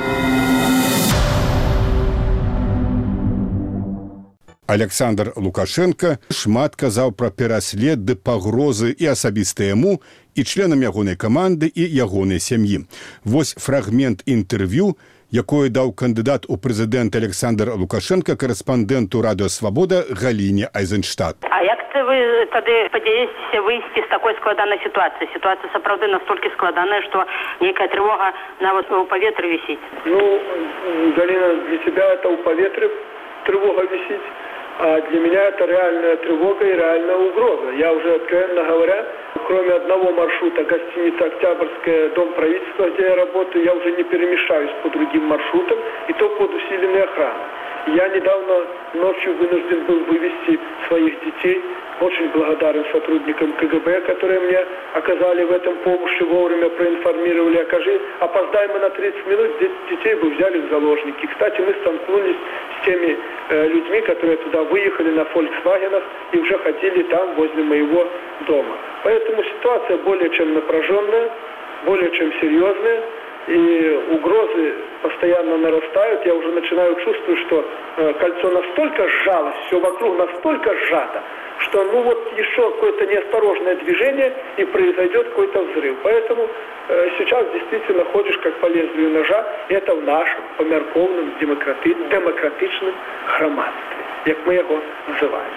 S2: Александр Лукашенко шмат казаў пра пераслед ды пагрозы і асабіста яму, і членам ягонай каманды і ягонай сям'і. Вось фрагмент інтэрв'ю, якое даў кандыдат у прэзідэнты Александр Лукашенко корэспандэнту Радыё Свабода Галіне Айзенштадт.
S3: А як це ви тоді сподіваєтеся вийти з такої складаної ситуації? Ситуація, справді, настільки складана, що ніяка тривога навіть у повітрі висить.
S4: Ну, Галина, для тебя это у повітря тревога висит. А для меня это реальная тревога и реальная угроза. Я уже, откровенно говоря, кроме одного маршрута, гостиница «Октябрьская», дом правительства, где я работаю, я уже не перемешаюсь по другим маршрутам, и то под усиленной охраной. Я недавно ночью вынужден был вывести своих детей. Очень благодарен сотрудникам КГБ, которые мне оказали в этом помощь, вовремя проинформировали. Опоздаем мы на 30 минут, детей бы взяли в заложники. Кстати, мы столкнулись с теми людьми, которые туда выехали на «Фольксвагенах» и уже ходили там, возле моего дома. Поэтому ситуация более чем напряженная, более чем серьезная. и угрозы постоянно нарастают. Я уже начинаю чувствовать, что кольцо настолько сжалось, все вокруг настолько сжато, что еще какое-то неосторожное движение и произойдет какой-то взрыв. Поэтому сейчас действительно ходишь как по лезвию ножа. Это в нашем померковном демократичном громадстве, как мы его называем.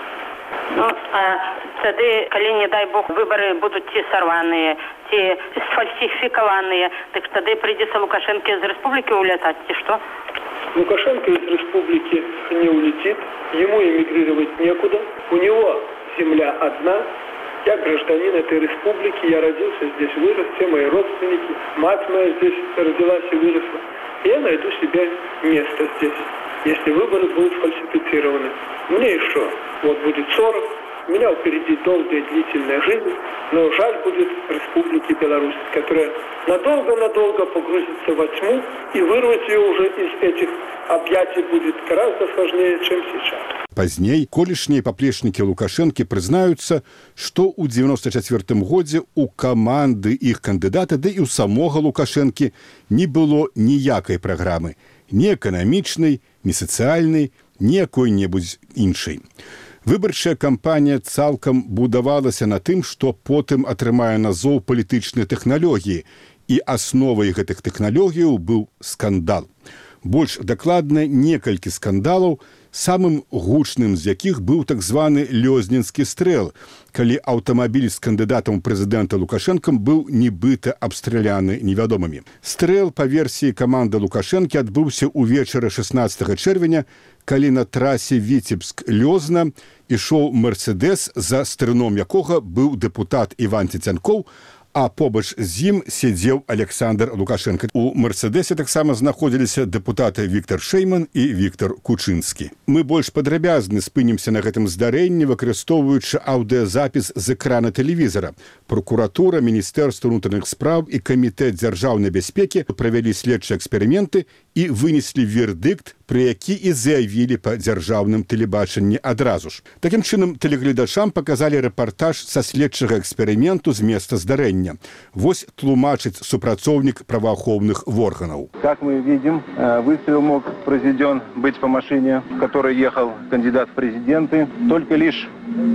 S3: Тоді, коли, не дай Бог, вибори будуть ті сорвані, ті сфальсифіковані, так тоді прийдеться Лукашенко из республики улетать, и что?
S4: Лукашенко из республики не улетит, ему эмигрировать некуда, у него земля одна. Я гражданин этой республики, я родился здесь, вырос, все мои родственники, мать моя здесь родилась и выросла. И я найду себе место здесь, если выборы будут фальсифицированы. Мне еще будет 40, у меня впереди долгая длительная жизнь, но жаль будет Республики Беларусь, которая надолго-надолго погрузится во тьму, и вырвать ее уже из этих объятий будет гораздо сложнее, чем сейчас.
S2: Пазней колішнія паплечнікі Лукашэнкі прызнаюцца, што ў 94 годзе у каманды іх кандыдата, ды і ў самога Лукашэнкі не было ніякай праграмы, ні эканамічнай, ні сацыяльнай, ні якой-небудзь іншай. Выбарчая кампанія цалкам будавалася на тым, што потым атрымае назоў палітычныя тэхналогіі, і асновай гэтых тэхналогіяў быў скандал. Больш дакладна некалькі скандалаў, самым гучным з якіх быў так званы лёзнінскі стрэл, калі аўтамабіль з кандыдатам у прэзідэнта Лукашэнкам быў нібыта абстраляны невядомымі. Стрэл па версіі каманды Лукашэнкі адбыўся ўвечары 16 чэрвеня, калі на трасе Віцебск-Лёзна ішоў Мерседес, за стрыном якога быў дэпутат Іван Цецянкоў, а побач з ім сядзеў Александр Лукашенко. У Мерседесе таксама знаходзіліся дэпутаты Віктор Шейман і Віктор Кучынскі. Мы больш падрабязна спынімся на гэтым здарэнні, выкарыстоўваючы аўдыёзапіс з экрана тэлевізара. Прокуратура, Міністэрства ўнутраных спраў і Камітэт дзяржаўнай бяспекі правялі следчыя эксперыменты і вынеслі вердыкт, пры які і заявілі па дзяржаўным тэлебачанні адразу ж. Такім чынам, тэлегледачам паказалі рэпартаж са следчага эксперыменту з места здарэння. Вось тлумачыць супрацоўнік праваахоўных органаў.
S5: Как мы видим, выстрел мог произведен быть по машине, в которой ехал кандидат в президенты, только лишь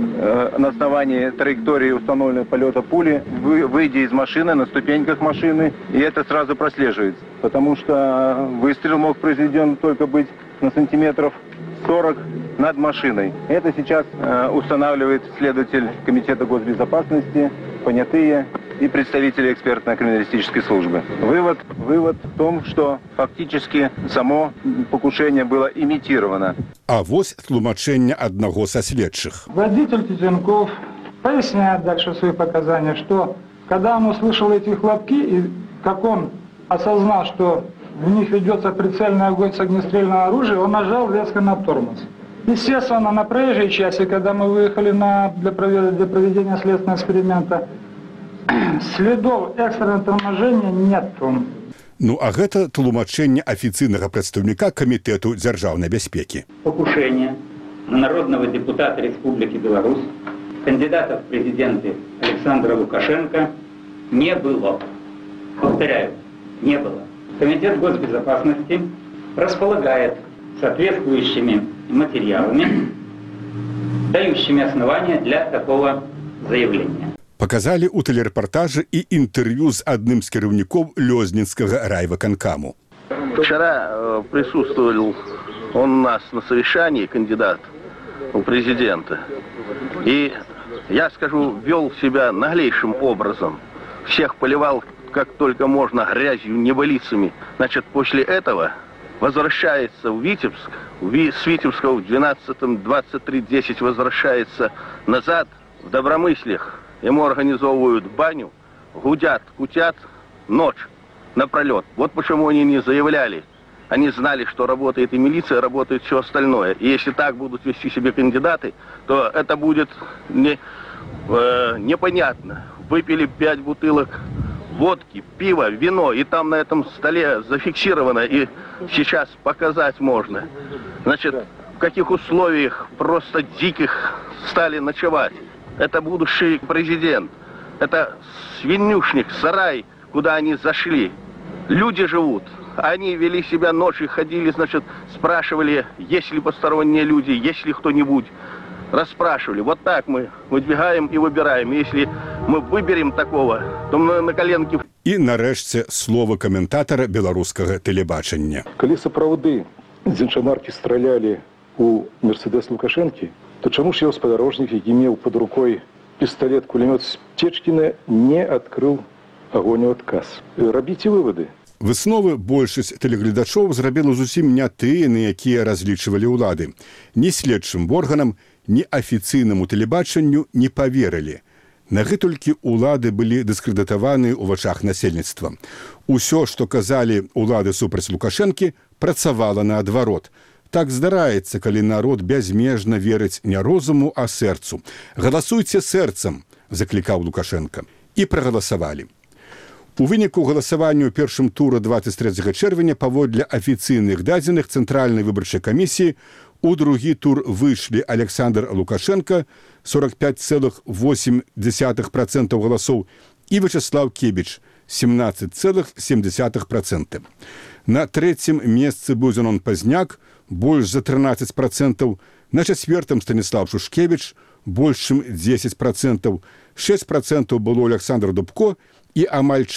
S5: на основании траектории установленного полета пули, выйдя из машины, на ступеньках машины, и это сразу прослеживается, потому что выстрел мог произведен только быть на сантиметров 40 над машиной. Это сейчас устанавливает следователь Комитета госбезопасности, понятые и представители экспертно-криминалистической службы. Вывод в том, что фактически само покушение было имитировано.
S2: А вось тлумачэнне аднаго са следчых.
S6: Водитель Цецянков поясняет дальше свои показания, что когда он услышал эти хлопки, и как он осознал, что в них ведется прицельный огонь с огнестрельного оружия, он нажал резко на тормоз. Естественно, на проезжей части, когда мы выехали для проведения следственного эксперимента, следов экстренного торможения нет.
S2: Ну, а гэта тлумачэнне афіцыйнага прадстаўніка Камітэту дзяржаўнай бяспекі.
S7: Покушение на народного депутата Республики Беларусь, кандидата в президенты Александра Лукашенко не было. Повторяю, не было. Комитет госбезопасности располагает соответствующими материалами, дающими основания для такого заявления.
S2: Показали у тэлерэпартажы і інтэрв'ю з адным з кіраўнікоў Лёзнінскага райвыканкаму.
S8: Вчера присутствовал он у нас на совещании, кандидат в президенты. И, я скажу, вел себя наглейшим образом. Всех поливал как только можно грязью, небылицами. Значит, после этого возвращается в Витебск, с Витебска в 12:23:10 возвращается назад в Добромыслях. Ему организовывают баню, гудят, кутят ночь напролет. Вот почему они не заявляли. Они знали, что работает и милиция, работает все остальное. И если так будут вести себя кандидаты, то это будет непонятно. Выпили 5 бутылок водки, пива, вино, и там на этом столе зафиксировано, и сейчас показать можно. Значит, в каких условиях просто диких стали ночевать. Это будущий президент. Это свинюшник, сарай, куда они зашли. Люди живут. Они вели себя ночью, ходили, значит, спрашивали, есть ли посторонние люди, есть ли кто-нибудь. Расспрашивали. Вот так мы выдвигаем и выбираем. Если мы выберем такого, то мы на коленке...
S2: І, нарэшце, слова каментатара беларускага тэлебачання.
S9: Калі сапраўды з іншамаркі стралялі у Мерседес Лукашэнкі, то чаму ж яго спадарожнік, які меў пад рукой пісталет-кулемёт Стечкіна, не адкрыў агонь у адказ? Рабіце вывады.
S2: Высновы большасць тэлегледачоў зрабіла зусім не тыя, на якія разлічвалі ўлады. Ні следчым органам, ні афіцыйнаму тэлебачанню не паверылі. Нагэтулькі ўлады былі дыскрэдытаваны ў вачах насельніцтва. Усё, што казалі ўлады супраць Лукашэнкі, працавала наадварот. Так здараецца, калі народ бязмежна верыць не розуму, а сэрцу. «Галасуйце сэрцам», заклікаў Лукашэнка. І прагаласавалі. У выніку галасавання ў першым тура 23 чэрвеня паводле афіцыйных дадзеных Цэнтральнай выбарчай камісіі у другі тур выйшлі Александр Лукашенко 45,8% галасоў і Вячеслав Кебіч 17,7%. На трэцім месцы быў Зенон Пазняк, больш за 13%, на чацвертым Станіслав Шушкевіч, больш чым 10%, 6% было Александр Дубко і амаль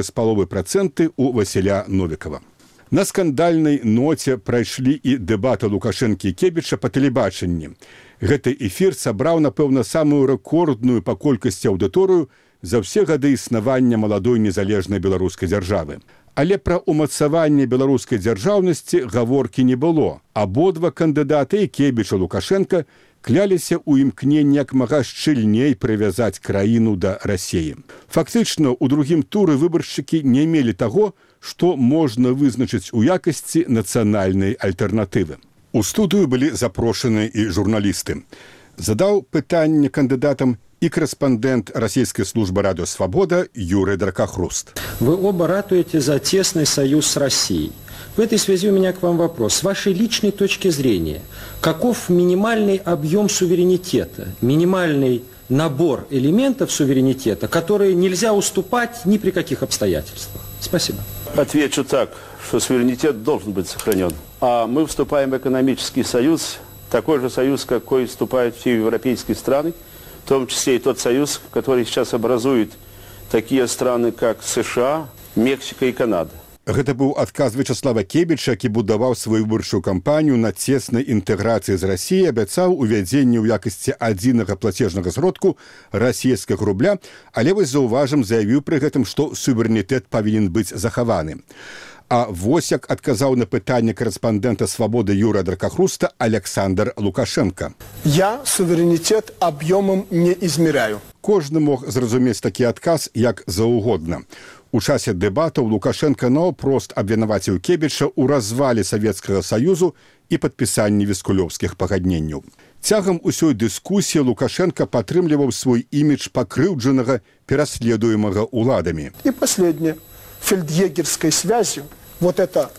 S2: 4,5% у Васіля Новікава. На скандальнай ноце прайшлі і дэбаты Лукашэнкі і Кебіча па тэлебачанні. Гэты эфір сабраў, напэўна, самую рэкордную па колькасці аўдыторыю за ўсе гады існавання маладой незалежнай беларускай дзяржавы. Але пра ўмацаванне беларускай дзяржаўнасці гаворкі не было. Абодва кандыдаты, Кебіч і Лукашэнка, кляліся ў імкненні як мага шчыльней прывязаць краіну да Расіі. Фактычна, у другім туры выбаршчыкі не мелі таго, што можна вызначыць у якасці нацыянальнай альтэрнатывы. У студыю былі запрошаны і журналісты. Задаў пытанне кандыдатам и корреспондент Российской службы «Радио Свобода» Юрий Дракохруст.
S10: Вы оба ратуете за тесный союз с Россией. В этой связи у меня к вам вопрос. С вашей личной точки зрения, каков минимальный объем суверенитета, минимальный набор элементов суверенитета, которые нельзя уступать ни при каких обстоятельствах? Спасибо.
S11: Отвечу так, что суверенитет должен быть сохранен. А мы вступаем в экономический союз, такой же союз, какой вступают все европейские страны, в том числе и тот союз, который сейчас образует такие страны, как США, Мексика и Канада.
S2: Гэта быў адказ Вячеслава Кебіча, які будаваў сваю выбарчую кампанію на цеснай інтэграцыі з Расіяй, абяцаў увядзенне ў якасці адзінага плацежнага сродку расійскага рубля, але вось заўважым заявіў пры гэтым, што суверэнітэт павінен быць захаваны. А вось як адказаў на пытанне корэспондента «Свободы» Юрия Дракохруста Александр Лукашенко.
S12: Я суверенитет объемом не измеряю.
S2: Кожны мог зразумець такі адказ як заўгодна. У часе дэбатаў Лукашенко наўпрост абвінаваціў Кебіча ў развале Савецкага Саюзу і падпісанні віскулёўскіх пагадненняў. Цягам усёй дыскусіі Лукашенко падтрымліваў свой імідж пакрыўджанага, пераследуемага ўладамі.
S12: И последнее. Фельдъегерской связью вот эта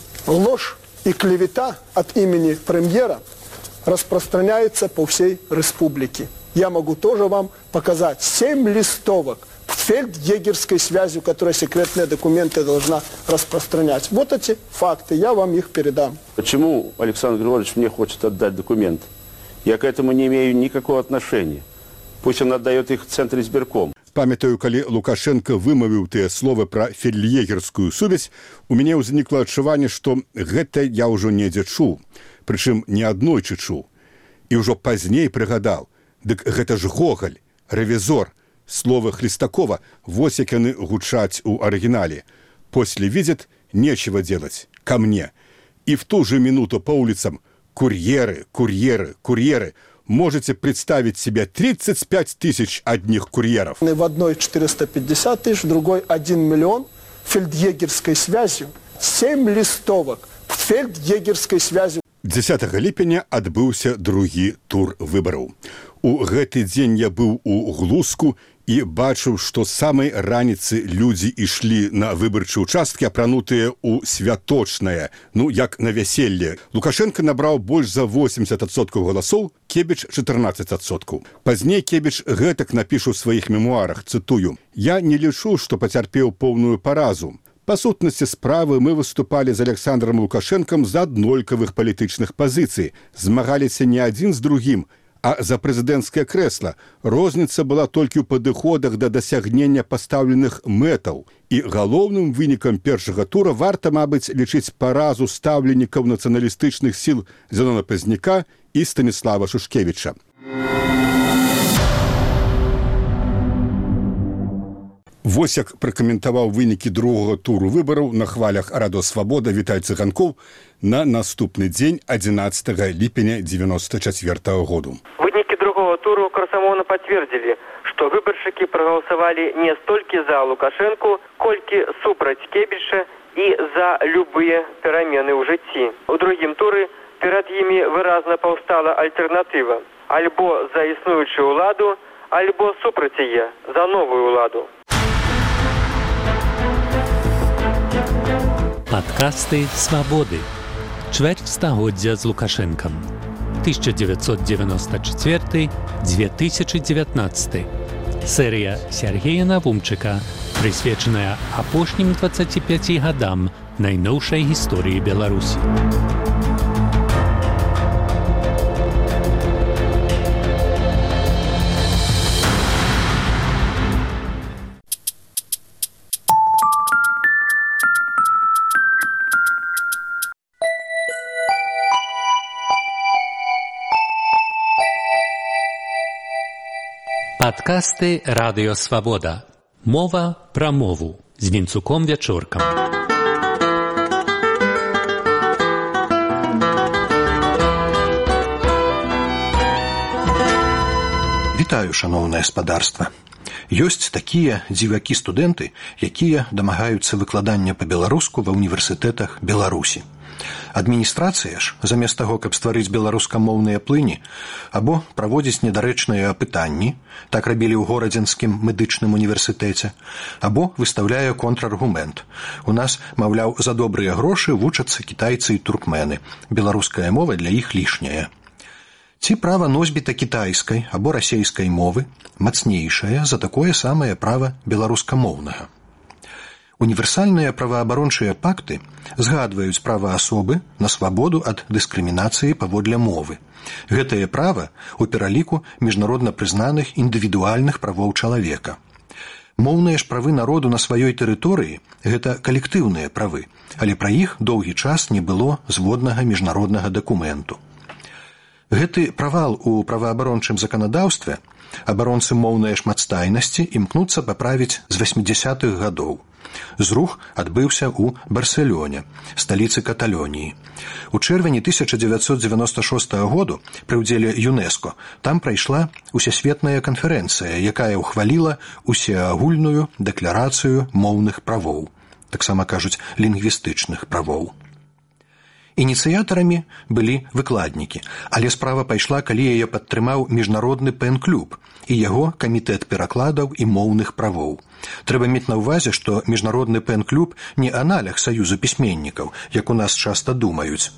S12: ложь и клевета от имени премьера распространяется по всей республике. Я могу тоже вам показать 7 листовок фельдъегерской связью, которая секретные документы должна распространять. Вот эти факты, я вам их передам.
S11: Почему Александр Григорьевич мне хочет отдать документы? Я к этому не имею никакого отношения. Пусть он отдает их в Центр избирком.
S2: Памятаю, калі Лукашенко вымавіў тыя словы пра фельдъегерскую сувязь, у мяне ўзнікла адчуванне, што гэта я ўжо недзе чуў, прычым не аднойчы чуў. І ўжо пазней прыгадаў, дык гэта ж Гоголь, рэвізор, словы Хлестакова, вось як яны гучаць у арыгінале. После видит, нечего делать, ко мне. И в ту же минуту по улицам курьеры, курьеры, курьеры. Можете представить себе 35 тысяч одних курьеров.
S12: В одной 450 тысяч, в другой 1 миллион фельдъегерской связью. 7 листовок фельдъегерской связью.
S2: 10 ліпеня адбыўся другі тур выбараў. У гэты дзень я быў у Глузку і бачыў, што з самай раніцы людзі ішлі на выбарчыя ўчасткі, апранутыя ў святочнае, як на вяселле. Лукашенко набраў больш за 80% галасоў, Кебіч 14%. Пазней Кебіч гэтак напіша ў сваіх мемуарах, цытую: «Я не лічу, што пацярпеў поўную паразу. Па сутнасці справы мы выступалі з Александром Лукашэнкам з аднолькавых палітычных пазіцый, змагаліся не адзін з другім, а за прэзідэнцкае крэсла. Розніца была толькі ў падыходах да дасягнення пастаўленых мэтаў. І галоўным вынікам першага тура варта, мабыць, лічыць паразу стаўленікаў нацыяналістычных сіл Зенона Пазняка і Станіслава Шушкевіча. Вось як пракаментаваў вынікі другога туру выбараў на хвалях Радо Свабода Віталь Цыганкоў на наступны дзень 11 ліпеня 1994 году.
S13: Вынікі другого туру красамоўна пацвердзілі, што выбаршчыкі прагаласавалі не столькі за Лукашэнку, колькі супраць Кебіча і за любыя перамены ў жыцці. У другім туры перад імі выразна паўстала альтэрнатыва: альбо за існуючую ўладу, альбо супраць яе, за новую ўладу.
S1: Падкасты «Свабоды». Чвэрць стагоддзя з Лукашэнкам. 1994-2019. Серыя Сергея Навумчыка, прысвечаная апошнім 25 гадам найноўшай гісторыі Беларусі. Падкасты «Радыё Свабода». Мова пра мову з Вінцуком Вячоркам.
S14: Вітаю, шаноўнае спадарства. Ёсць такія дзівакі-студэнты, якія дамагаюцца выкладання па-беларуску ва ўніверсітэтах Беларусі. Адміністрацыя ж, замест таго, каб стварыць беларускамоўныя плыні, або праводзіць недарэчныя апытанні, так рабілі ў Горадзенскім медычным універсітэце, або выстаўляе контраргумент. У нас, маўляў, за добрыя грошы вучацца кітайцы і туркмены. Беларуская мова для іх лішняя. Ці права носьбіта кітайскай або расейскай мовы мацнейшае за такое самае права беларускамоўнага. Універсальныя праваабарончыя пакты згадваюць права асобы на свабоду ад дыскрымінацыі паводле мовы. Гэтае права ў пераліку міжнародна прызнаных індывідуальных правоў чалавека. Моўныя ж правы народу на сваёй тэрыторыі – гэта калектыўныя правы, але пра іх доўгі час не было зводнага міжнароднага дакументу. Гэты правал у праваабарончым заканадаўстве абаронцы моўнай шматстайнасці імкнуцца паправіць з 80-х гадоў. Зрух адбыўся ў Барселоне, сталіцы Каталоніі. У чэрвені 1996 году пры ўдзеле ЮНЕСКО там прайшла усесветная канферэнцыя, якая ўхваліла усеагульную дэкларацыю моўных правоў, таксама кажуць лінгвістычных правоў. Ініцыятарамі былі выкладнікі, але справа пайшла, калі яе падтрымаў міжнародны пэн-клуб і яго камітэт перакладаў і моўных правоў. Трэба мець на ўвазе, што міжнародны пэн-клуб не аналаг саюзу пісьменнікаў, як у нас часта думаюць,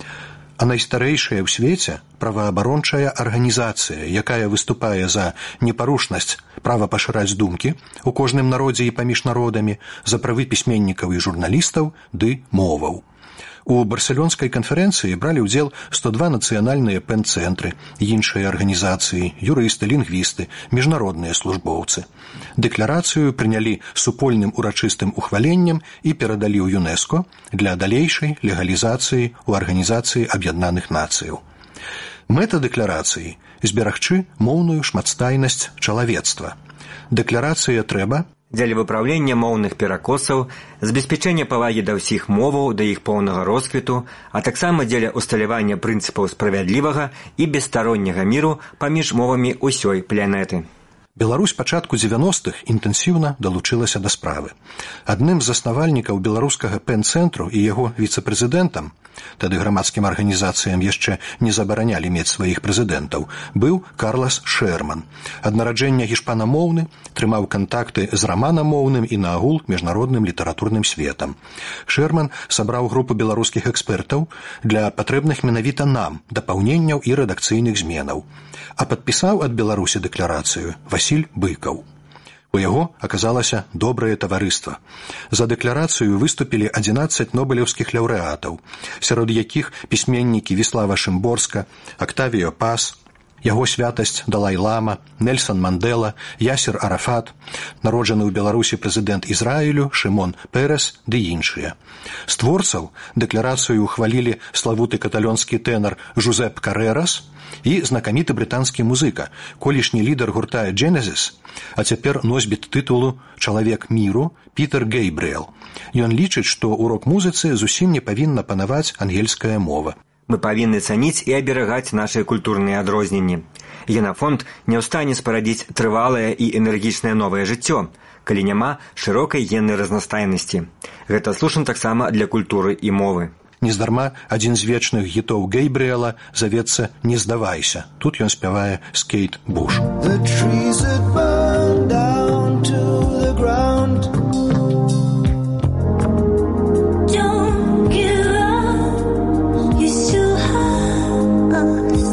S14: а найстарэйшая ў свеце праваабарончая арганізацыя, якая выступае за непарушнасць права пашыраць думкі ў кожным народзе і паміж народамі, за правы пісьменнікаў і журналістаў ды моваў. У барселонскай канферэнцыі бралі ўдзел 102 нацыянальныя пэн-цэнтры, іншыя арганізацыі, юрысты, лінгвісты, міжнародныя службоўцы. Дэкларацыю прынялі супольным урачыстым ухваленнем і перадалі ў ЮНЕСКО для далейшай легалізацыі ў Арганізацыі Аб'яднаных Нацыяў. Мэта дэкларацыі – зберагчы моўную шматстайнасць чалавецтва. Дэкларацыя трэба
S15: дзеля выпраўлення моўных перакосаў, забеспячэння павагі да ўсіх моваў, да іх поўнага росквіту, а таксама дзеля усталявання прынцыпаў справядлівага і бесстаронняга міру паміж мовамі ўсёй планеты.
S14: Беларусь пачатку 90-х інтэнсіўна далучылася да справы. Адным з заснавальнікаў беларускага пэн-цэнтру і яго віцэ-прэзідэнтам, тады грамадскім арганізацыям яшчэ не забаранялі мець сваіх прэзідэнтаў, быў Карлас Шерман. Ад нараджэння гішпанамоўны, трымаў кантакты з раманамоўным і наагул міжнародным літаратурным светам. Шерман сабраў групу беларускіх экспертаў для патрэбных менавіта нам дапаўненняў і рэдакцыйных зменаў, а падпісаў ад Беларусі дэкларацыю Васіль Быкаў. У яго аказалася добрае таварыства. За дэкларацыю выступілі 11 нобелеўскіх лаўрэатаў, сярод якіх пісьменнікі Віслава Шымборска, Октавіо Пас, яго святасць Далай-лама, Нельсан Мандела, Ясер Арафат, народжаны ў Беларусі прэзідэнт Ізраілю Шымон Перес ды іншыя. З творцаў дэкларацыю ухвалілі славуты каталонскі тэнар Жузеп Карерас і знакаміты брытанскі музыка, колішні лідар гурта Genesis, а цяпер носьбіт тытулу «Чалавек міру» Пітер Гейбрыэл. Ён лічыць, што ў рок-музыцы зусім не павінна панаваць ангельская мова.
S15: Мы павінны цаніць і аберагаць нашыя культурныя адрозненні. Генафонд не ў стане спарадзіць трывалае і энергічнае новае жыццё, калі няма шырокай геннай разнастайнасці. Гэта слушна таксама для культуры і мовы.
S14: Нездарма адзін з вечных хітоў Гейбрыэла завецца «Не здавайся». Тут ён спявае з Кейт Буш. The trees that burn down to the ground. Don't give up, you still have us.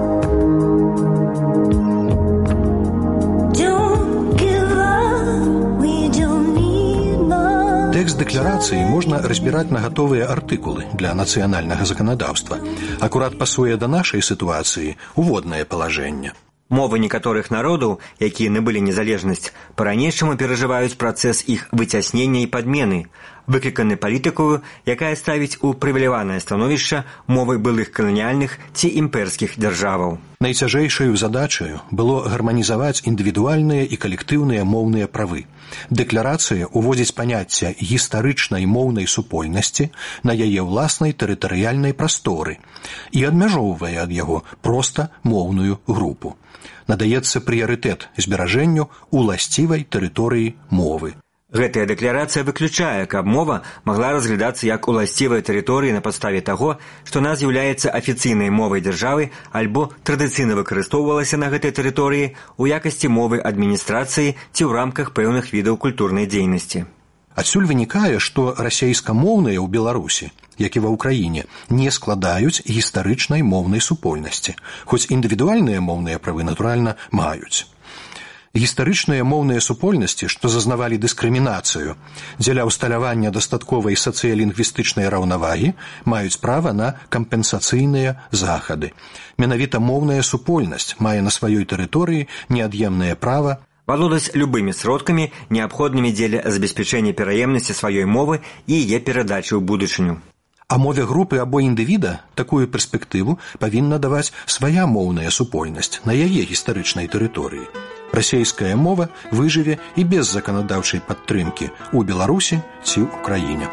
S14: Don't give up, we don't need more. Тэкст дэкларацыі можна разбіраць на гатовыя артыкулы для нацыянальнага заканадаўства. Акурат пасуе да нашай сітуацыі уводнае палажэнне.
S15: Мовы некаторых народаў, якія набылі незалежнасць, па-ранейшаму перажываюць працэс іх выцяснення і падмены, выкліканы палітыкаю, якая ставіць у прывіляванае становішча мовы былых каланіяльных ці імперскіх дзяржаваў.
S14: Найцяжэйшаю задачаю было гарманізаваць індывідуальныя і калектыўныя моўныя правы. Дэкларацыя уводзіць паняцце гістарычнай моўнай супольнасці на яе ўласнай тэрытарыяльнай прасторы і адмяжоўвае ад яго проста моўную групу. Надаецца прыярытэт зберажэнню уласцівай тэрыторыі мовы.
S15: Гэтая дэкларацыя выключае, каб мова магла разглядацца як уласцівая тэрыторыя на падставе таго, што она з'яўляецца афіцыйнай мовай дзяржавы альбо традыцыйна выкарыстоўвалася на гэтай тэрыторыі ў якасці мовы адміністрацыі ці ў рамках пэўных відаў культурнай дзейнасці.
S14: Адсюль вынікае, што расейскамоўныя ў Беларусі, як і ва ўкраіне, не складаюць гістарычнай моўнай супольнасці, хоць індывідуальныя моўныя правы, натуральна, маюць. Гістарычныя моўныя супольнасці, што зазнавалі дыскрымінацыю дзеля ўсталявання дастатковай сацыялінгвістычнай раўнавагі, маюць права на кампенсацыйныя захады. Менавіта моўная супольнасць мае на сваёй тэрыторыі неад'емнае права
S15: валодаць любымі сродкамі, неабходнымі дзеля забеспячэння пераемнасці сваёй мовы і яе перадачы ў будучыню.
S14: А мове групы або індывіда такую перспектыву павінна даваць свая моўная супольнасць на яе гістарычнай тэрыторыі. Расейская мова выжыве і без заканадаўчай падтрымкі ў Беларусі ці ў краіне.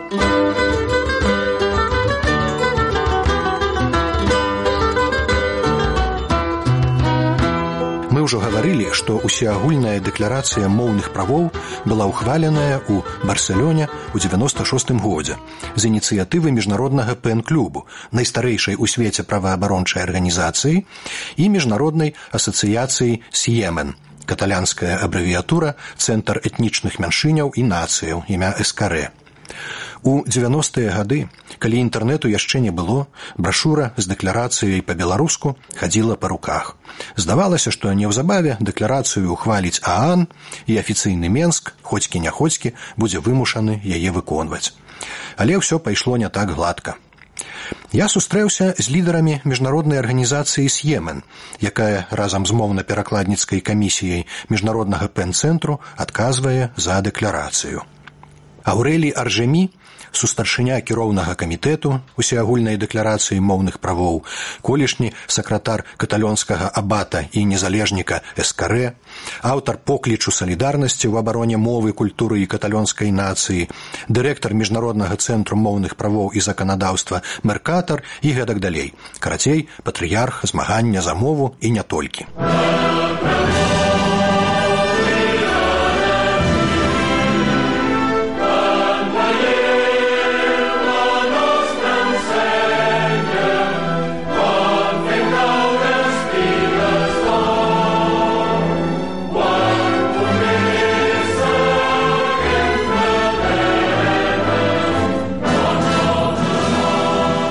S14: Мы ўжо гаварылі, што усеагульная дэкларацыя моўных правоў была ўхваленая ў Барселоне ў 96 годзе з ініцыятывы міжнароднага пэн-клубу, найстарэйшай у свеце праваабарончай арганізацыі і міжнароднай асацыяцыі «С'емен», каталянская абрэвіятура «Цэнтр этнічных мяншыняў і нацыяў», імя СКР. У 90-е гады, калі інтэрнэту яшчэ не было, брашура з дэкларацыяй па-беларуску хадзіла па руках. Здавалася, што неўзабаве дэкларацыю ухваліць ААН і афіцыйны Менск, хоцькі-няхоцькі, будзе вымушаны яе выконваць. Але ўсё пайшло не так гладка. Я сустрэўся з лідарамі міжнароднай арганізацыі «С'емен», якая разам з моўна-перакладніцкай камісіяй міжнароднага пэн-цэнтру адказвае за дэкларацыю. Аўрэлій Аржемі, сустаршыня кіроўнага камітэту усеагульнай дэкларацыі моўных правоў, колішні сакратар каталонскага абата і незалежніка СКР, аўтар поклічу салідарнасці ў абароне мовы, культуры і каталонскай нацыі, дырэктар міжнароднага цэнтру моўных правоў і заканадаўства Меркатар і гэтак далей. Карацей, патрыярх змагання за мову і не толькі.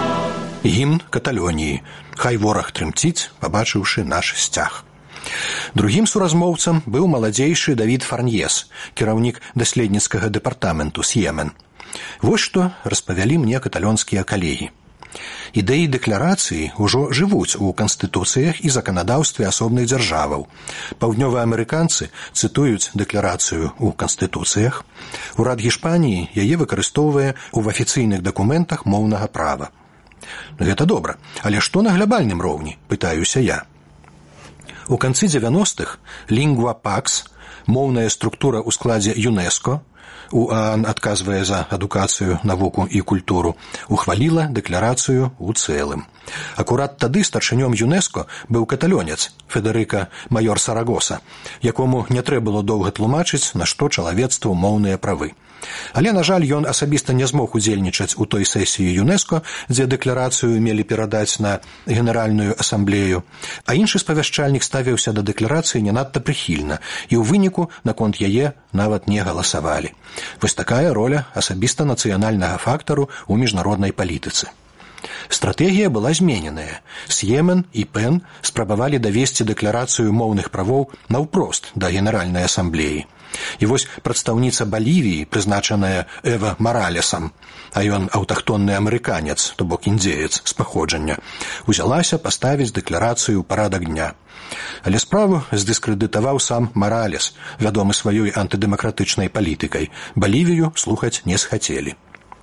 S14: Гімн Каталоніі. Хай вораг трымціць, пабачыўшы наш сцяг. Другім суразмоўцам быў маладзейшы Давід Фарньес, кіраўнік даследніцкага дэпартаменту С'емен. Вось што распавялі мне каталонскія калегі. Ідэі дэкларацыі ўжо жывуць у канстытуцыях і заканадаўстве асобных дзяржаваў. Паўднёваамерыканцы цытуюць дэкларацыю ў канстытуцыях. Урад Гішпаніі яе выкарыстоўвае ў афіцыйных дакументах моўнага права. Гэта добра, але што на глябальным роўні, пытаюся я. У канцы 90-х Lingua Pax, моўная структура ў складзе ЮНЕСКО, УАН адказвае за адукацыю, навуку і культуру, ухваліла дэкларацыю ў цэлым. Акурат тады старшынём ЮНЕСКО быў каталонец Федэрыка Майор Сарагоса, якому не трэба было доўга тлумачыць, на што чалавецтву моўныя правы. Але, на жаль, ён асабіста не змог удзельнічаць у той сесіі ЮНЕСКО, дзе дэкларацыю мелі перадаць на Генеральную асамблею, а іншы спавяшчальнік ставіўся да дэкларацыі не надта прыхільна, і ў выніку наконт яе нават не галасавалі. Вось такая роля асабіста нацыянальнага фактару ў міжнароднай палітыцы. Стратэгія была змененая. С'емен і Пен спрабавалі давесці дэкларацыю моўных правоў наўпрост да Генеральнай асамблеі. І вось прадстаўніца Балівіі, прызначаная Эва Маралесам, а ён аўтахтонны амерыканец, то бок індзеец з паходжання, узялася паставіць дэкларацыю ў парадак дня. Але справу здыскрэдытаваў сам Маралес, вядомы сваёй антыдэмакратычнай палітыкай. Балівію слухаць не схацелі.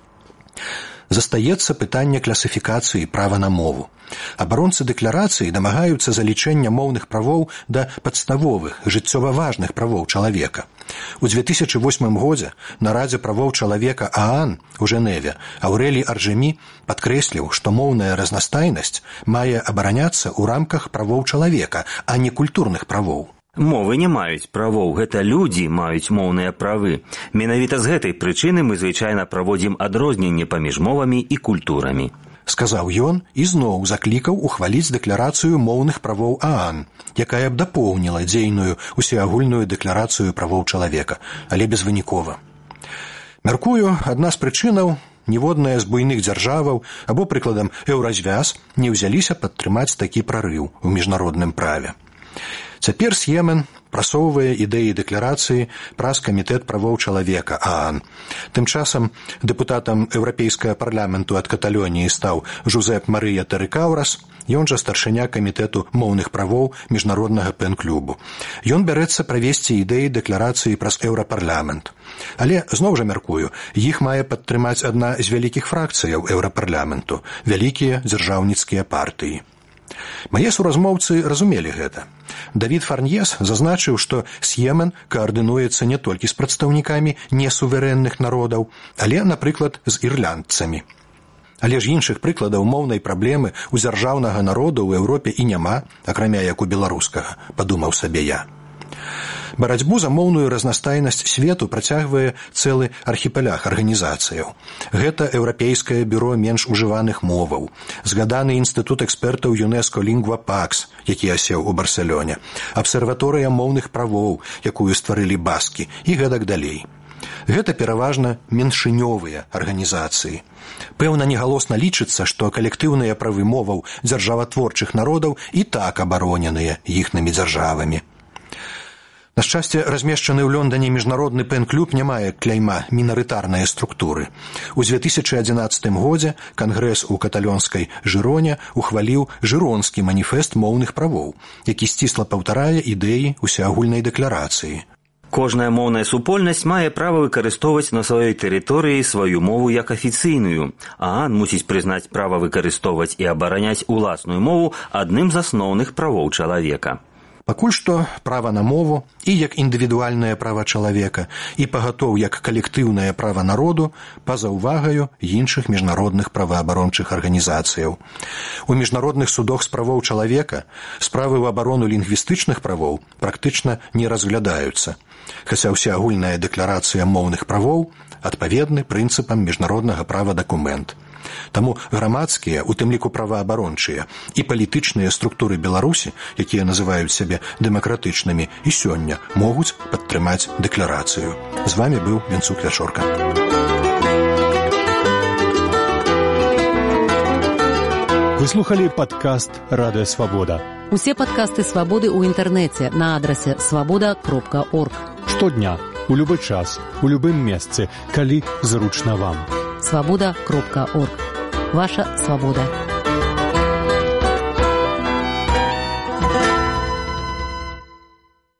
S14: Застаецца пытанне класіфікацыі права на мову. Абаронцы дэкларацыі дамагаюцца залічэння моўных правоў да падставовых, жыццёва важных правоў чалавека. У 2008 годзе на Радзе правоў чалавека ААН у Жэневе Аўрэлій Аржемі падкрэсліў, што моўная разнастайнасць мае абараняцца ў рамках правоў чалавека, а не культурных правоў.
S16: Мовы не маюць правоў, гэта людзі маюць моўныя правы. Менавіта з гэтай прычыны мы звычайна праводзім адрозненне паміж мовамі і культурамі.
S14: Сказаў ён і зноў заклікаў ухваліць дэкларацыю моўных правоў ААН, якая б дапоўніла дзейную усеагульную дэкларацыю правоў чалавека, але безвынікова. Мяркую, адна з прычынаў ніводная з буйных дзяржаваў або, прыкладам, Еўразвяз не ўзяліся падтрымаць такі прарыў у міжнародным праве. Цяпер С'емен прасоўвае ідэі дэкларацыі праз камітэт правоў чалавека ААН. Тым часам дэпутатам Еўрапейскага парламенту ад Каталоніі стаў Жузеп Марыя Тэрыкаўрас, ён жа старшыня камітэту моўных правоў міжнароднага пен-клубу. Ён бярэцца правесці ідэі дэкларацыі праз Еўрапарламент. Але, зноў жа мяркую, іх мае падтрымаць адна з вялікіх фракцыяў Еўрапарламенту, вялікія дзяржаўніцкія партыі. Мае суразмоўцы разумелі гэта. Давід Фарньес зазначыў, што С'емен каардынуецца не толькі з прадстаўнікамі несуверэнных народаў, але, напрыклад, з ірландцамі. Але ж іншых прыкладаў моўнай праблемы ў дзяржаўнага народа ў Еўропе і няма, акрамя як у беларускага, падумаў сабе я. Барацьбу за моўную разнастайнасць свету працягвае цэлы архіпелях арганізацыяў. Гэта Еўрапейскае бюро менш ужываных моваў, згаданы інстытут экспертаў ЮНЕСКО Lingua Pax, які асеў у Барселоне, абсерваторыя моўных правоў, якую стварылі баскі, і гэтак далей. Гэта пераважна меншынёвыя арганізацыі. Пэўна, негалосна лічыцца, што калектыўныя правы моваў дзяржаватворчых народаў і так абароненыя іхнымі дзяржавамі. На шчасце, размешчаны ў Лондоне міжнародны пен-клуб не мае кляйма мінарытарныя структуры. У 2011 годзе Кангрэс у каталонскай Жыроне ухваліў жыронскі маніфест моўных правоў, які сцісла паўтарае ідэі усеагульнай дэкларацыі.
S16: Кожная моўная супольнасць мае права выкарыстоўваць на сваёй тэрыторыі сваю мову як афіцыйную. ААН мусіць прызнаць права выкарыстоўваць і абараняць уласную мову адным з асноўных правоў чалавека.
S14: Пакуль што права на мову і як індывідуальнае права чалавека, і пагатоў як калектыўнае права народу па-за ўвагаю іншых міжнародных праваабарончых арганізацыяў. У міжнародных судах з правоў чалавека справы ў абарону лінгвістычных правоў практычна не разглядаюцца, хаця ўсеагульная дэкларацыя моўных правоў адпаведны прынцыпам міжнароднага права дакумент. Таму грамадскія, у тым ліку праваабарончыя і палітычныя структуры Беларусі, якія называюць сябе дэмакратычнымі, і сёння могуць падтрымаць дэкларацыю. З вамі быў Венцук Вячорка.
S17: Вы слухали падкаст Радыё Свабода.
S18: Усе падкасты Свабоды ў інтэрнэце на адрасе свабода.орг.
S17: Штодня, у любы час, у любым месцы, калі зручна вам.
S18: Свабода.орг. Ваша свабода.